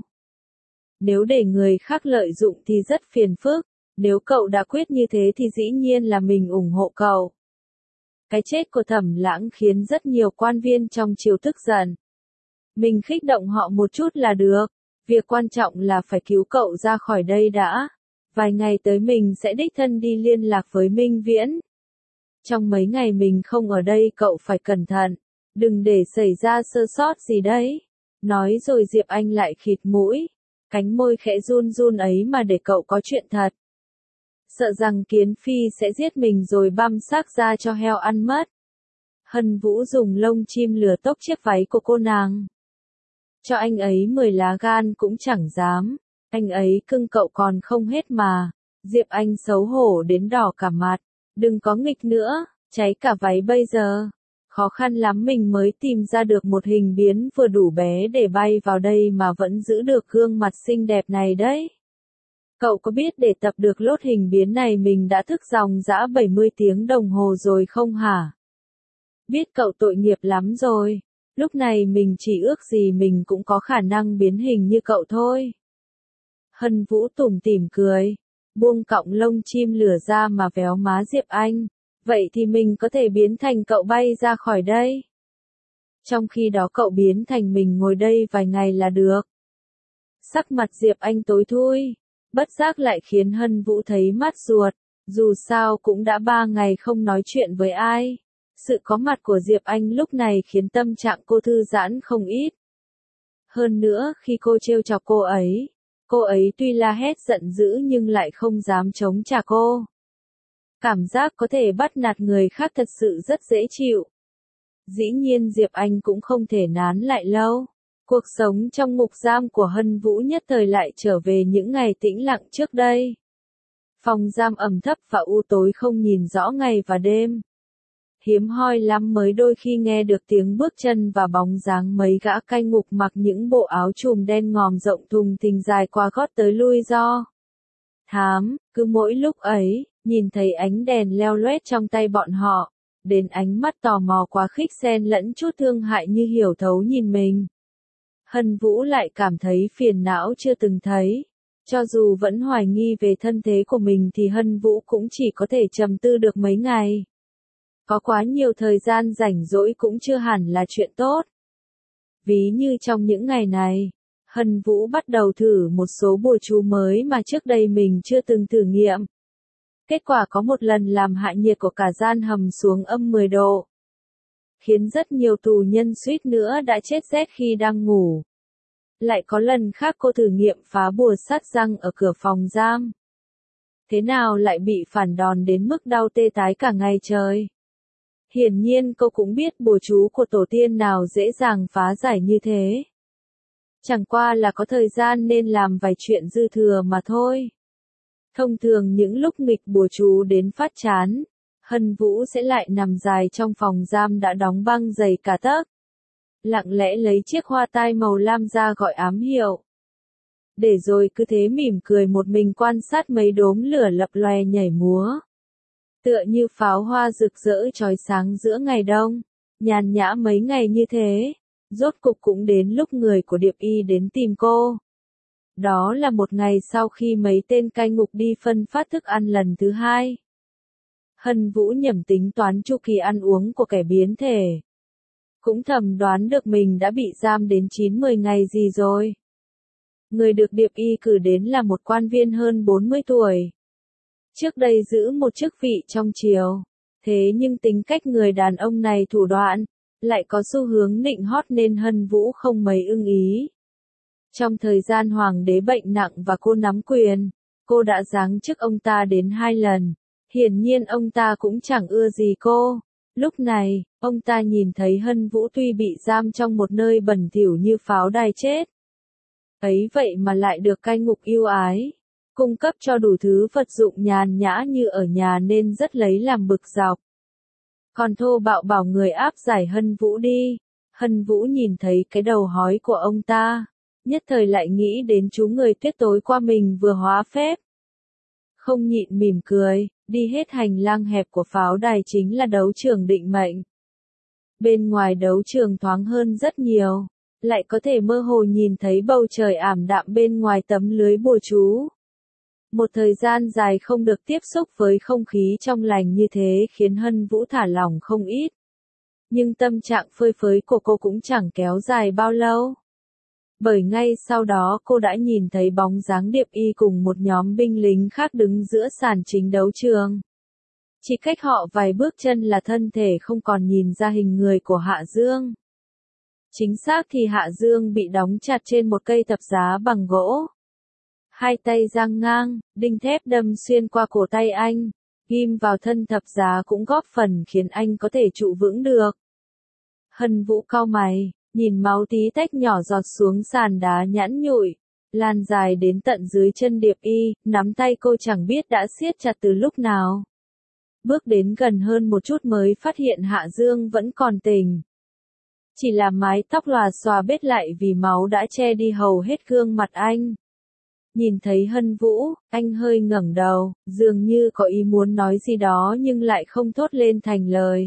Nếu để người khác lợi dụng thì rất phiền phức, nếu cậu đã quyết như thế thì dĩ nhiên là mình ủng hộ cậu. Cái chết của Thẩm Lãng khiến rất nhiều quan viên trong triều tức giận. Mình khích động họ một chút là được, việc quan trọng là phải cứu cậu ra khỏi đây đã. Vài ngày tới mình sẽ đích thân đi liên lạc với Minh Viễn. Trong mấy ngày mình không ở đây cậu phải cẩn thận, đừng để xảy ra sơ sót gì đấy. Nói rồi Diệp Anh lại khịt mũi, cánh môi khẽ run run ấy mà để cậu có chuyện thật. Sợ rằng Kiến Phi sẽ giết mình rồi băm xác ra cho heo ăn mất. Hân Vũ dùng lông chim lửa tốc chiếc váy của cô nàng. Cho anh ấy mười lá gan cũng chẳng dám, anh ấy cưng cậu còn không hết mà. Diệp Anh xấu hổ đến đỏ cả mặt. Đừng có nghịch nữa, cháy cả váy bây giờ. Khó khăn lắm mình mới tìm ra được một hình biến vừa đủ bé để bay vào đây mà vẫn giữ được gương mặt xinh đẹp này đấy. Cậu có biết để tập được lốt hình biến này mình đã thức dòng dã bảy mươi tiếng đồng hồ rồi không hả? Biết cậu tội nghiệp lắm rồi. Lúc này mình chỉ ước gì mình cũng có khả năng biến hình như cậu thôi. Hân Vũ tủm tỉm cười, buông cọng lông chim lửa ra mà véo má Diệp Anh. Vậy thì mình có thể biến thành cậu bay ra khỏi đây. Trong khi đó cậu biến thành mình ngồi đây vài ngày là được. Sắc mặt Diệp Anh tối thui, bất giác lại khiến Hân Vũ thấy mát ruột. Dù sao cũng đã ba ngày không nói chuyện với ai. Sự có mặt của Diệp Anh lúc này khiến tâm trạng cô thư giãn không ít. Hơn nữa khi cô trêu chọc cô ấy, cô ấy tuy la hét giận dữ nhưng lại không dám chống trả cô. Cảm giác có thể bắt nạt người khác thật sự rất dễ chịu. Dĩ nhiên Diệp Anh cũng không thể nán lại lâu. Cuộc sống trong ngục giam của Hân Vũ nhất thời lại trở về những ngày tĩnh lặng trước đây. Phòng giam ẩm thấp và u tối không nhìn rõ ngày và đêm. Hiếm hoi lắm mới đôi khi nghe được tiếng bước chân và bóng dáng mấy gã cai ngục mặc những bộ áo trùm đen ngòm rộng thùng thình dài qua gót tới lui do. Thám, cứ mỗi lúc ấy, nhìn thấy ánh đèn leo loét trong tay bọn họ, đến ánh mắt tò mò quá khích xen lẫn chút thương hại như hiểu thấu nhìn mình. Hân Vũ lại cảm thấy phiền não chưa từng thấy. Cho dù vẫn hoài nghi về thân thế của mình thì Hân Vũ cũng chỉ có thể trầm tư được mấy ngày. Có quá nhiều thời gian rảnh rỗi cũng chưa hẳn là chuyện tốt. Ví như trong những ngày này, Hân Vũ bắt đầu thử một số bùa chú mới mà trước đây mình chưa từng thử nghiệm. Kết quả có một lần làm hạ nhiệt của cả gian hầm xuống âm mười độ. Khiến rất nhiều tù nhân suýt nữa đã chết rét khi đang ngủ. Lại có lần khác cô thử nghiệm phá bùa sắt răng ở cửa phòng giam. Thế nào lại bị phản đòn đến mức đau tê tái cả ngày trời. Hiển nhiên cô cũng biết bùa chú của tổ tiên nào dễ dàng phá giải như thế. Chẳng qua là có thời gian nên làm vài chuyện dư thừa mà thôi. Thông thường những lúc nghịch bùa chú đến phát chán, Hân Vũ sẽ lại nằm dài trong phòng giam đã đóng băng dày cả tấc. Lặng lẽ lấy chiếc hoa tai màu lam ra gọi ám hiệu. Để rồi cứ thế mỉm cười một mình quan sát mấy đốm lửa lập lòe nhảy múa. Tựa như pháo hoa rực rỡ chói sáng giữa ngày đông, nhàn nhã mấy ngày như thế, rốt cục cũng đến lúc người của Điệp Y đến tìm cô. Đó là một ngày sau khi mấy tên cai ngục đi phân phát thức ăn lần thứ hai. Hân Vũ nhẩm tính toán chu kỳ ăn uống của kẻ biến thể. Cũng thầm đoán được mình đã bị giam đến chín mười ngày gì rồi. Người được Điệp Y cử đến là một quan viên hơn bốn mươi tuổi. Trước đây giữ một chức vị trong triều. Thế nhưng tính cách người đàn ông này thủ đoạn, lại có xu hướng nịnh hót nên Hân Vũ không mấy ưng ý. Trong thời gian hoàng đế bệnh nặng và cô nắm quyền, cô đã giáng chức ông ta đến hai lần. Hiển nhiên ông ta cũng chẳng ưa gì cô. Lúc này, ông ta nhìn thấy Hân Vũ tuy bị giam trong một nơi bẩn thỉu như pháo đài chết. Ấy vậy mà lại được cai ngục yêu ái, cung cấp cho đủ thứ vật dụng nhàn nhã như ở nhà nên rất lấy làm bực dọc. Còn thô bạo bảo người áp giải Hân Vũ đi. Hân Vũ nhìn thấy cái đầu hói của ông ta, nhất thời lại nghĩ đến chú người tuyết tối qua mình vừa hóa phép. Không nhịn mỉm cười, đi hết hành lang hẹp của pháo đài chính là đấu trường định mệnh. Bên ngoài đấu trường thoáng hơn rất nhiều, lại có thể mơ hồ nhìn thấy bầu trời ảm đạm bên ngoài tấm lưới bùa chú. Một thời gian dài không được tiếp xúc với không khí trong lành như thế khiến Hân Vũ thả lỏng không ít. Nhưng tâm trạng phơi phới của cô cũng chẳng kéo dài bao lâu. Bởi ngay sau đó cô đã nhìn thấy bóng dáng Điệp Y cùng một nhóm binh lính khác đứng giữa sàn chính đấu trường. Chỉ cách họ vài bước chân là thân thể không còn nhìn ra hình người của Hạ Dương. Chính xác thì Hạ Dương bị đóng chặt trên một cây thập giá bằng gỗ. Hai tay giang ngang, đinh thép đâm xuyên qua cổ tay anh, ghim vào thân thập giá cũng góp phần khiến anh có thể trụ vững được. Hân Vũ cau mày, nhìn máu tí tách nhỏ giọt xuống sàn đá nhẵn nhụi, lan dài đến tận dưới chân Điệp Y, nắm tay cô chẳng biết đã siết chặt từ lúc nào. Bước đến gần hơn một chút mới phát hiện Hạ Dương vẫn còn tỉnh. Chỉ là mái tóc lòa xòa bết lại vì máu đã che đi hầu hết gương mặt anh. Nhìn thấy Hân Vũ, anh hơi ngẩng đầu, dường như có ý muốn nói gì đó nhưng lại không thốt lên thành lời.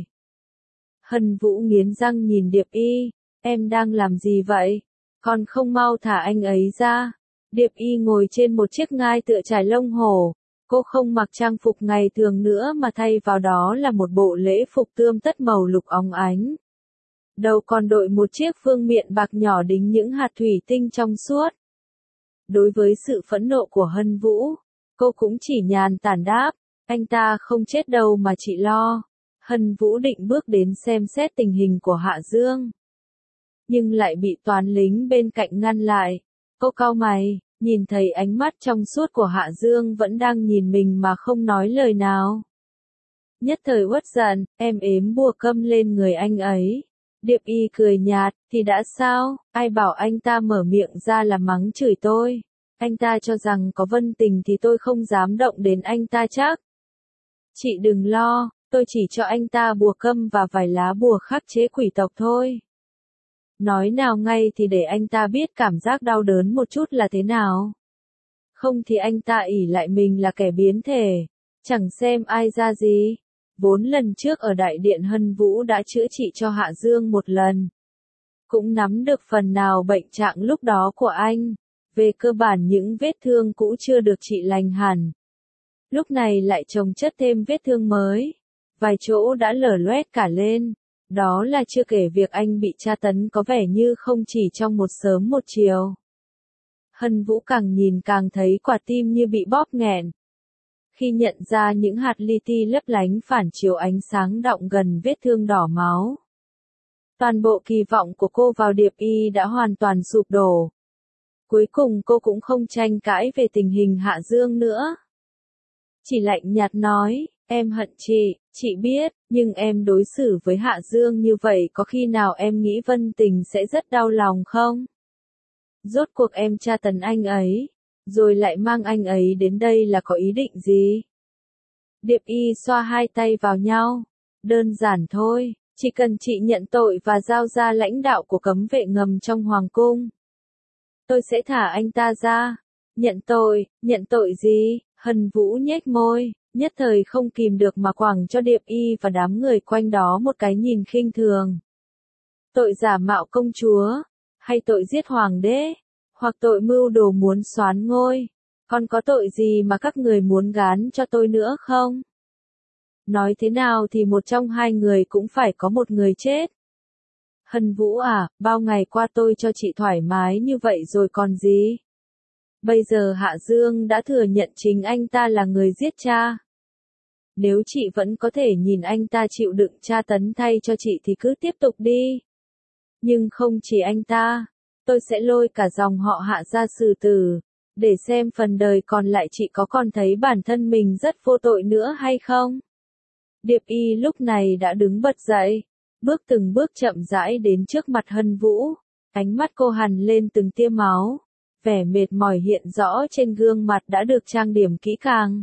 Hân Vũ nghiến răng nhìn Điệp Y, em đang làm gì vậy? Còn không mau thả anh ấy ra. Điệp Y ngồi trên một chiếc ngai tựa trải lông hổ. Cô không mặc trang phục ngày thường nữa mà thay vào đó là một bộ lễ phục tươm tất màu lục óng ánh. Đầu còn đội một chiếc phương miện bạc nhỏ đính những hạt thủy tinh trong suốt. Đối với sự phẫn nộ của Hân Vũ, cô cũng chỉ nhàn tản đáp, anh ta không chết đâu mà chị lo. Hân Vũ định bước đến xem xét tình hình của Hạ Dương, nhưng lại bị toán lính bên cạnh ngăn lại. Cô cau mày, nhìn thấy ánh mắt trong suốt của Hạ Dương vẫn đang nhìn mình mà không nói lời nào. Nhất thời uất giận, em ếm bùa câm lên người anh ấy. Điệp Y cười nhạt, thì đã sao, ai bảo anh ta mở miệng ra là mắng chửi tôi. Anh ta cho rằng có Vân Tình thì tôi không dám động đến anh ta chắc. Chị đừng lo, tôi chỉ cho anh ta bùa câm và vài lá bùa khắc chế quỷ tộc thôi. Nói nào ngay thì để anh ta biết cảm giác đau đớn một chút là thế nào. Không thì anh ta ỷ lại mình là kẻ biến thể, chẳng xem ai ra gì. Vốn lần trước ở đại điện Hân Vũ đã chữa trị cho Hạ Dương một lần. Cũng nắm được phần nào bệnh trạng lúc đó của anh. Về cơ bản những vết thương cũ chưa được trị lành hẳn. Lúc này lại chồng chất thêm vết thương mới. Vài chỗ đã lở loét cả lên. Đó là chưa kể việc anh bị tra tấn có vẻ như không chỉ trong một sớm một chiều. Hân Vũ càng nhìn càng thấy quả tim như bị bóp nghẹn. Khi nhận ra những hạt li ti lấp lánh phản chiếu ánh sáng đọng gần vết thương đỏ máu. Toàn bộ kỳ vọng của cô vào Điệp Y đã hoàn toàn sụp đổ. Cuối cùng cô cũng không tranh cãi về tình hình Hạ Dương nữa. Chỉ lạnh nhạt nói, em hận chị, chị biết, nhưng em đối xử với Hạ Dương như vậy có khi nào em nghĩ Vân Tình sẽ rất đau lòng không? Rốt cuộc em tra tấn anh ấy, rồi lại mang anh ấy đến đây là có ý định gì? Điệp Y xoa hai tay vào nhau, đơn giản thôi, chỉ cần chị nhận tội và giao ra lãnh đạo của cấm vệ ngầm trong Hoàng cung. Tôi sẽ thả anh ta ra. Nhận tội, nhận tội gì? Hân Vũ nhếch môi, nhất thời không kìm được mà quẳng cho Điệp Y và đám người quanh đó một cái nhìn khinh thường. Tội giả mạo công chúa, hay tội giết hoàng đế, hoặc tội mưu đồ muốn soán ngôi, còn có tội gì mà các người muốn gán cho tôi nữa không? Nói thế nào thì một trong hai người cũng phải có một người chết. Hân Vũ à, bao ngày qua tôi cho chị thoải mái như vậy rồi còn gì? Bây giờ Hạ Dương đã thừa nhận chính anh ta là người giết cha. Nếu chị vẫn có thể nhìn anh ta chịu đựng tra tấn thay cho chị thì cứ tiếp tục đi. Nhưng không chỉ anh ta, tôi sẽ lôi cả dòng họ Hạ ra xử tử, để xem phần đời còn lại chị có còn thấy bản thân mình rất vô tội nữa hay không? Điệp Y lúc này đã đứng bật dậy, bước từng bước chậm rãi đến trước mặt Hân Vũ, ánh mắt cô hằn lên từng tia máu, vẻ mệt mỏi hiện rõ trên gương mặt đã được trang điểm kỹ càng.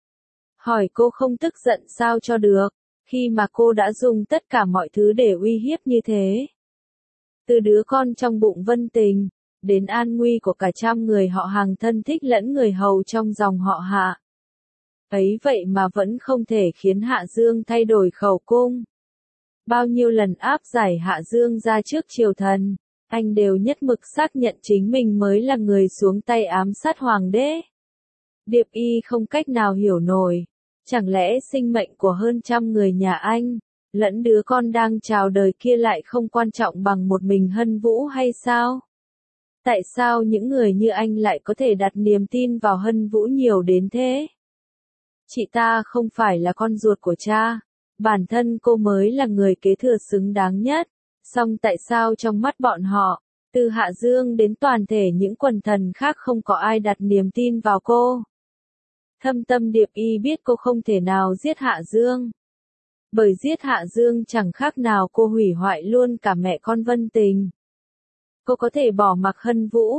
Hỏi cô không tức giận sao cho được, khi mà cô đã dùng tất cả mọi thứ để uy hiếp như thế. Từ đứa con trong bụng Vân Tình, đến an nguy của cả trăm người họ hàng thân thích lẫn người hầu trong dòng họ Hạ. Ấy vậy mà vẫn không thể khiến Hạ Dương thay đổi khẩu cung. Bao nhiêu lần áp giải Hạ Dương ra trước triều thần, anh đều nhất mực xác nhận chính mình mới là người xuống tay ám sát hoàng đế. Điệp Y không cách nào hiểu nổi, chẳng lẽ sinh mệnh của hơn trăm người nhà anh, lẫn đứa con đang chào đời kia lại không quan trọng bằng một mình Hân Vũ hay sao? Tại sao những người như anh lại có thể đặt niềm tin vào Hân Vũ nhiều đến thế? Chị ta không phải là con ruột của cha, bản thân cô mới là người kế thừa xứng đáng nhất, song tại sao trong mắt bọn họ, từ Hạ Dương đến toàn thể những quần thần khác không có ai đặt niềm tin vào cô? Thâm tâm Điệp Y biết cô không thể nào giết Hạ Dương. Bởi giết Hạ Dương chẳng khác nào cô hủy hoại luôn cả mẹ con Vân Tình. Cô có thể bỏ mặc Hân Vũ,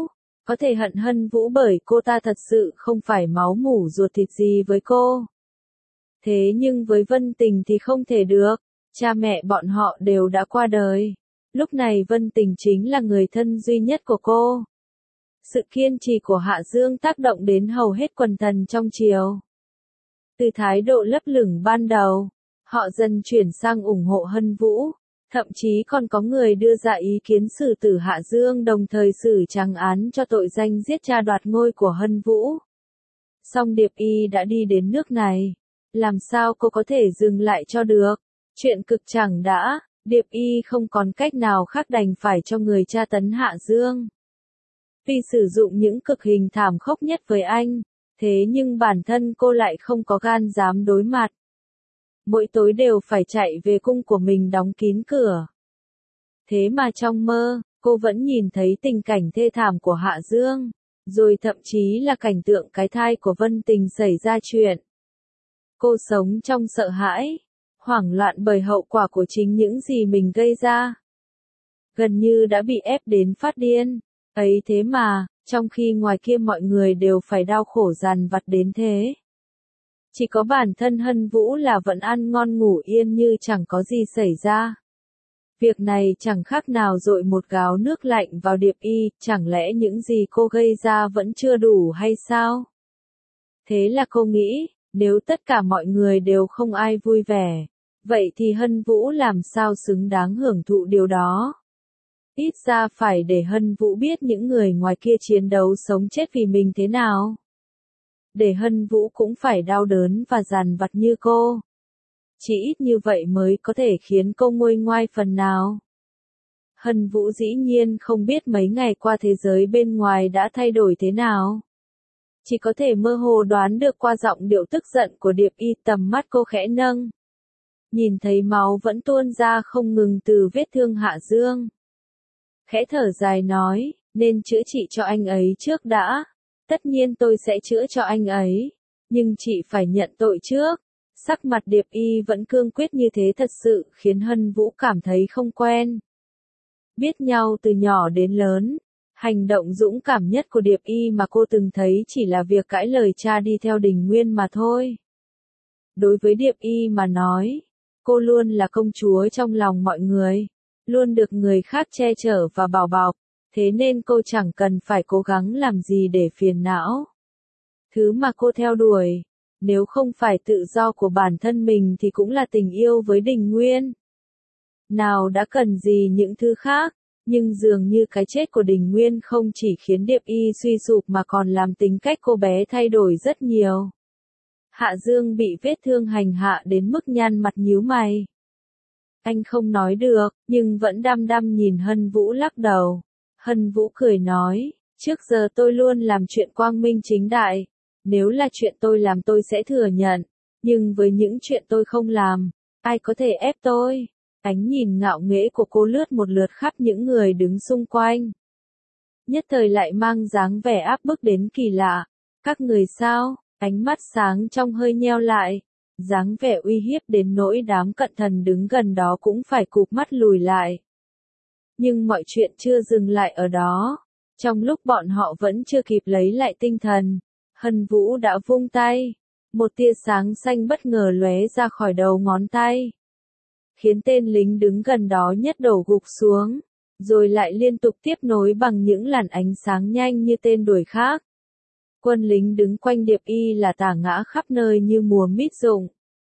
Có thể hận Hân Vũ bởi cô ta thật sự không phải máu mủ ruột thịt gì với cô. Thế nhưng với Vân Tình thì không thể được, cha mẹ bọn họ đều đã qua đời. Lúc này Vân Tình chính là người thân duy nhất của cô. Sự kiên trì của Hạ Dương tác động đến hầu hết quần thần trong triều. Từ thái độ lấp lửng ban đầu, họ dần chuyển sang ủng hộ Hân Vũ, thậm chí còn có người đưa ra ý kiến xử tử Hạ Dương đồng thời xử trắng án cho tội danh giết cha đoạt ngôi của Hân Vũ. Song Điệp Y đã đi đến nước này, làm sao cô có thể dừng lại cho được? Chuyện cực chẳng đã, Điệp Y không còn cách nào khác đành phải cho người tra tấn Hạ Dương. Vì sử dụng những cực hình thảm khốc nhất với anh, thế nhưng bản thân cô lại không có gan dám đối mặt. Mỗi tối đều phải chạy về cung của mình đóng kín cửa. Thế mà trong mơ, cô vẫn nhìn thấy tình cảnh thê thảm của Hạ Dương, rồi thậm chí là cảnh tượng cái thai của Vân Tình xảy ra chuyện. Cô sống trong sợ hãi, hoảng loạn bởi hậu quả của chính những gì mình gây ra. Gần như đã bị ép đến phát điên. Ấy thế mà, trong khi ngoài kia mọi người đều phải đau khổ dằn vặt đến thế. Chỉ có bản thân Hân Vũ là vẫn ăn ngon ngủ yên như chẳng có gì xảy ra. Việc này chẳng khác nào dội một gáo nước lạnh vào Điệp Y, chẳng lẽ những gì cô gây ra vẫn chưa đủ hay sao? Thế là cô nghĩ, nếu tất cả mọi người đều không ai vui vẻ, vậy thì Hân Vũ làm sao xứng đáng hưởng thụ điều đó? Ít ra phải để Hân Vũ biết những người ngoài kia chiến đấu sống chết vì mình thế nào. Để Hân Vũ cũng phải đau đớn và dằn vặt như cô. Chỉ ít như vậy mới có thể khiến cô nguôi ngoai phần nào. Hân Vũ dĩ nhiên không biết mấy ngày qua thế giới bên ngoài đã thay đổi thế nào. Chỉ có thể mơ hồ đoán được qua giọng điệu tức giận của Điệp Y, tầm mắt cô khẽ nâng. Nhìn thấy máu vẫn tuôn ra không ngừng từ vết thương Hạ Dương. Khẽ thở dài nói, nên chữa trị cho anh ấy trước đã. Tất nhiên tôi sẽ chữa cho anh ấy, nhưng chị phải nhận tội trước. Sắc mặt Điệp Y vẫn cương quyết như thế thật sự khiến Hân Vũ cảm thấy không quen. Biết nhau từ nhỏ đến lớn, hành động dũng cảm nhất của Điệp Y mà cô từng thấy chỉ là việc cãi lời cha đi theo Đình Nguyên mà thôi. Đối với Điệp Y mà nói, cô luôn là công chúa trong lòng mọi người, luôn được người khác che chở và bảo bọc, thế nên cô chẳng cần phải cố gắng làm gì để phiền não. Thứ mà cô theo đuổi, nếu không phải tự do của bản thân mình thì cũng là tình yêu với Đình Nguyên. Nào đã cần gì những thứ khác, nhưng dường như cái chết của Đình Nguyên không chỉ khiến Điệp Y suy sụp mà còn làm tính cách cô bé thay đổi rất nhiều. Hạ Dương bị vết thương hành hạ đến mức nhăn mặt nhíu mày. Anh không nói được, nhưng vẫn đăm đăm nhìn Hân Vũ lắc đầu. Hân Vũ cười nói, trước giờ tôi luôn làm chuyện quang minh chính đại. Nếu là chuyện tôi làm tôi sẽ thừa nhận, nhưng với những chuyện tôi không làm, ai có thể ép tôi? Ánh nhìn ngạo nghễ của cô lướt một lượt khắp những người đứng xung quanh. Nhất thời lại mang dáng vẻ áp bức đến kỳ lạ. Các người sao? Ánh mắt sáng trong hơi nheo lại. Dáng vẻ uy hiếp đến nỗi đám cận thần đứng gần đó cũng phải cụp mắt lùi lại. Nhưng mọi chuyện chưa dừng lại ở đó. Trong lúc bọn họ vẫn chưa kịp lấy lại tinh thần, Hân Vũ đã vung tay. Một tia sáng xanh bất ngờ lóe ra khỏi đầu ngón tay, khiến tên lính đứng gần đó nhất đổ gục xuống, rồi lại liên tục tiếp nối bằng những làn ánh sáng nhanh như tên đuổi khác. Quân lính đứng quanh Điệp Y là tả ngã khắp nơi như mùa mít rụng.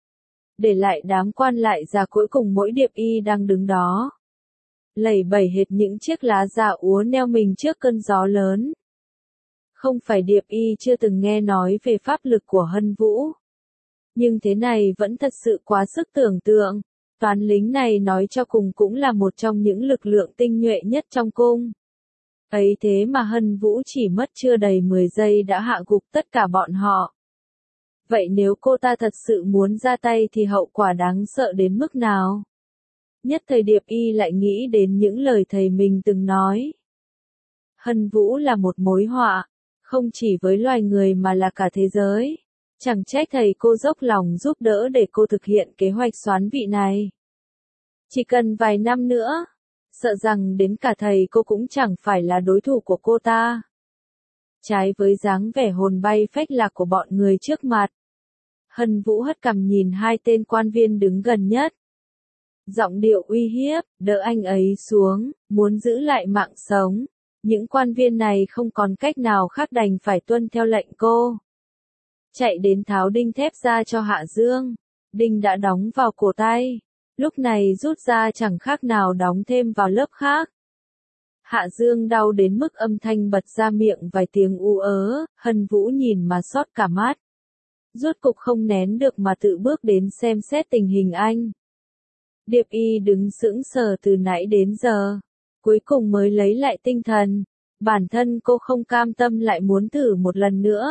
Để lại đám quan lại già cuối cùng mỗi Điệp Y đang đứng đó, lẩy bẩy hệt những chiếc lá già úa neo mình trước cơn gió lớn. Không phải Điệp Y chưa từng nghe nói về pháp lực của Hân Vũ, nhưng thế này vẫn thật sự quá sức tưởng tượng. Toán lính này nói cho cùng cũng là một trong những lực lượng tinh nhuệ nhất trong cung. Ấy thế mà Hân Vũ chỉ mất chưa đầy mười giây đã hạ gục tất cả bọn họ. Vậy nếu cô ta thật sự muốn ra tay thì hậu quả đáng sợ đến mức nào? Nhất thời Điệp Y lại nghĩ đến những lời thầy mình từng nói. Hân Vũ là một mối họa, không chỉ với loài người mà là cả thế giới. Chẳng trách thầy cô dốc lòng giúp đỡ để cô thực hiện kế hoạch soán vị này. Chỉ cần vài năm nữa, sợ rằng đến cả thầy cô cũng chẳng phải là đối thủ của cô ta. trái với dáng vẻ hồn bay phách lạc của bọn người trước mặt. Hân Vũ hất cằm nhìn hai tên quan viên đứng gần nhất. Giọng điệu uy hiếp, đỡ anh ấy xuống, muốn giữ lại mạng sống. Những quan viên này không còn cách nào khác đành phải tuân theo lệnh cô. Chạy đến tháo đinh thép ra cho Hạ Dương. Đinh đã đóng vào cổ tay. Lúc này rút ra chẳng khác nào đóng thêm vào lớp khác. Hạ Dương đau đến mức âm thanh bật ra miệng vài tiếng u ớ, Hân Vũ nhìn mà xót cả mắt. Rốt cục không nén được mà tự bước đến xem xét tình hình anh. Điệp Y đứng sững sờ từ nãy đến giờ, cuối cùng mới lấy lại tinh thần. Bản thân cô không cam tâm lại muốn thử một lần nữa.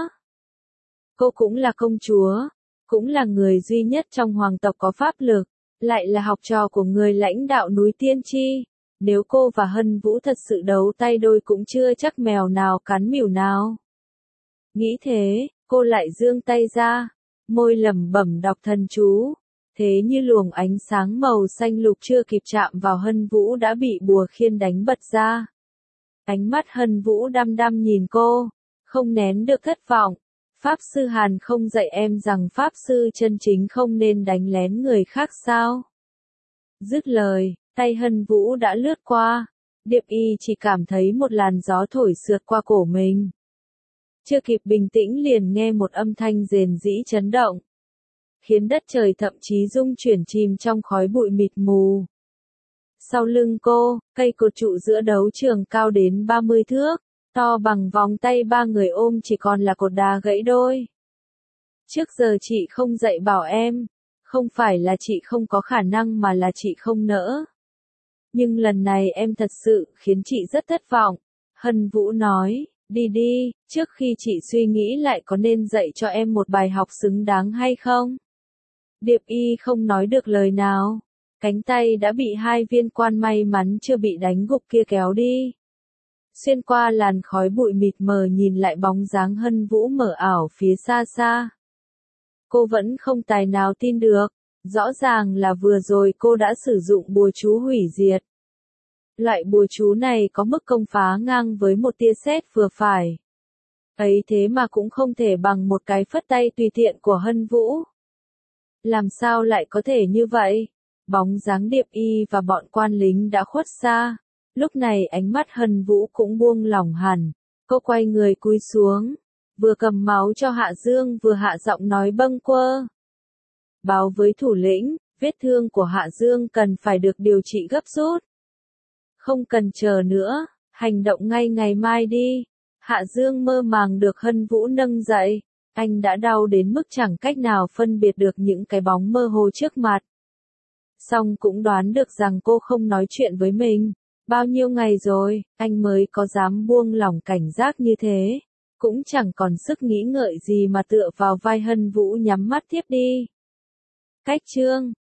Cô cũng là công chúa, cũng là người duy nhất trong hoàng tộc có pháp lực, lại là học trò của người lãnh đạo núi Tiên Tri. Nếu cô và Hân Vũ thật sự đấu tay đôi cũng chưa chắc mèo nào cắn mèo nào. Nghĩ thế, cô lại giương tay ra, môi lẩm bẩm đọc thần chú. Thế như luồng ánh sáng màu xanh lục chưa kịp chạm vào Hân Vũ đã bị bùa khiên đánh bật ra. Ánh mắt Hân Vũ đăm đăm nhìn cô, không nén được thất vọng. Pháp sư Hàn không dạy em rằng pháp sư chân chính không nên đánh lén người khác sao? Dứt lời, tay Hân Vũ đã lướt qua. Điệp Y chỉ cảm thấy một làn gió thổi sượt qua cổ mình. Chưa kịp bình tĩnh liền nghe một âm thanh rền rĩ chấn động, khiến đất trời thậm chí rung chuyển chìm trong khói bụi mịt mù. Sau lưng cô, cây cột trụ giữa đấu trường cao đến ba mươi thước, to bằng vòng tay ba người ôm chỉ còn là cột đá gãy đôi. Trước giờ chị không dạy bảo em, không phải là chị không có khả năng mà là chị không nỡ. Nhưng lần này em thật sự khiến chị rất thất vọng. Hân Vũ nói, đi đi, trước khi chị suy nghĩ lại có nên dạy cho em một bài học xứng đáng hay không? Điệp Y không nói được lời nào. Cánh tay đã bị hai viên quan may mắn chưa bị đánh gục kia kéo đi. Xuyên qua làn khói bụi mịt mờ nhìn lại bóng dáng Hân Vũ mờ ảo phía xa xa. Cô vẫn không tài nào tin được. Rõ ràng là vừa rồi cô đã sử dụng bùa chú hủy diệt. Loại bùa chú này có mức công phá ngang với một tia sét vừa phải. Ấy thế mà cũng không thể bằng một cái phất tay tùy tiện của Hân Vũ. Làm sao lại có thể như vậy? Bóng dáng Điệp Y và bọn quan lính đã khuất xa. Lúc này ánh mắt Hân Vũ cũng buông lỏng hẳn. Cô quay người cúi xuống, vừa cầm máu cho Hạ Dương vừa hạ giọng nói bâng quơ. Báo với thủ lĩnh, vết thương của Hạ Dương cần phải được điều trị gấp rút. Không cần chờ nữa, hành động ngay ngày mai đi. Hạ Dương mơ màng được Hân Vũ nâng dậy. Anh đã đau đến mức chẳng cách nào phân biệt được những cái bóng mơ hồ trước mặt. Song cũng đoán được rằng cô không nói chuyện với mình. Bao nhiêu ngày rồi, anh mới có dám buông lỏng cảnh giác như thế. Cũng chẳng còn sức nghĩ ngợi gì mà tựa vào vai Hân Vũ nhắm mắt tiếp đi. Cách chương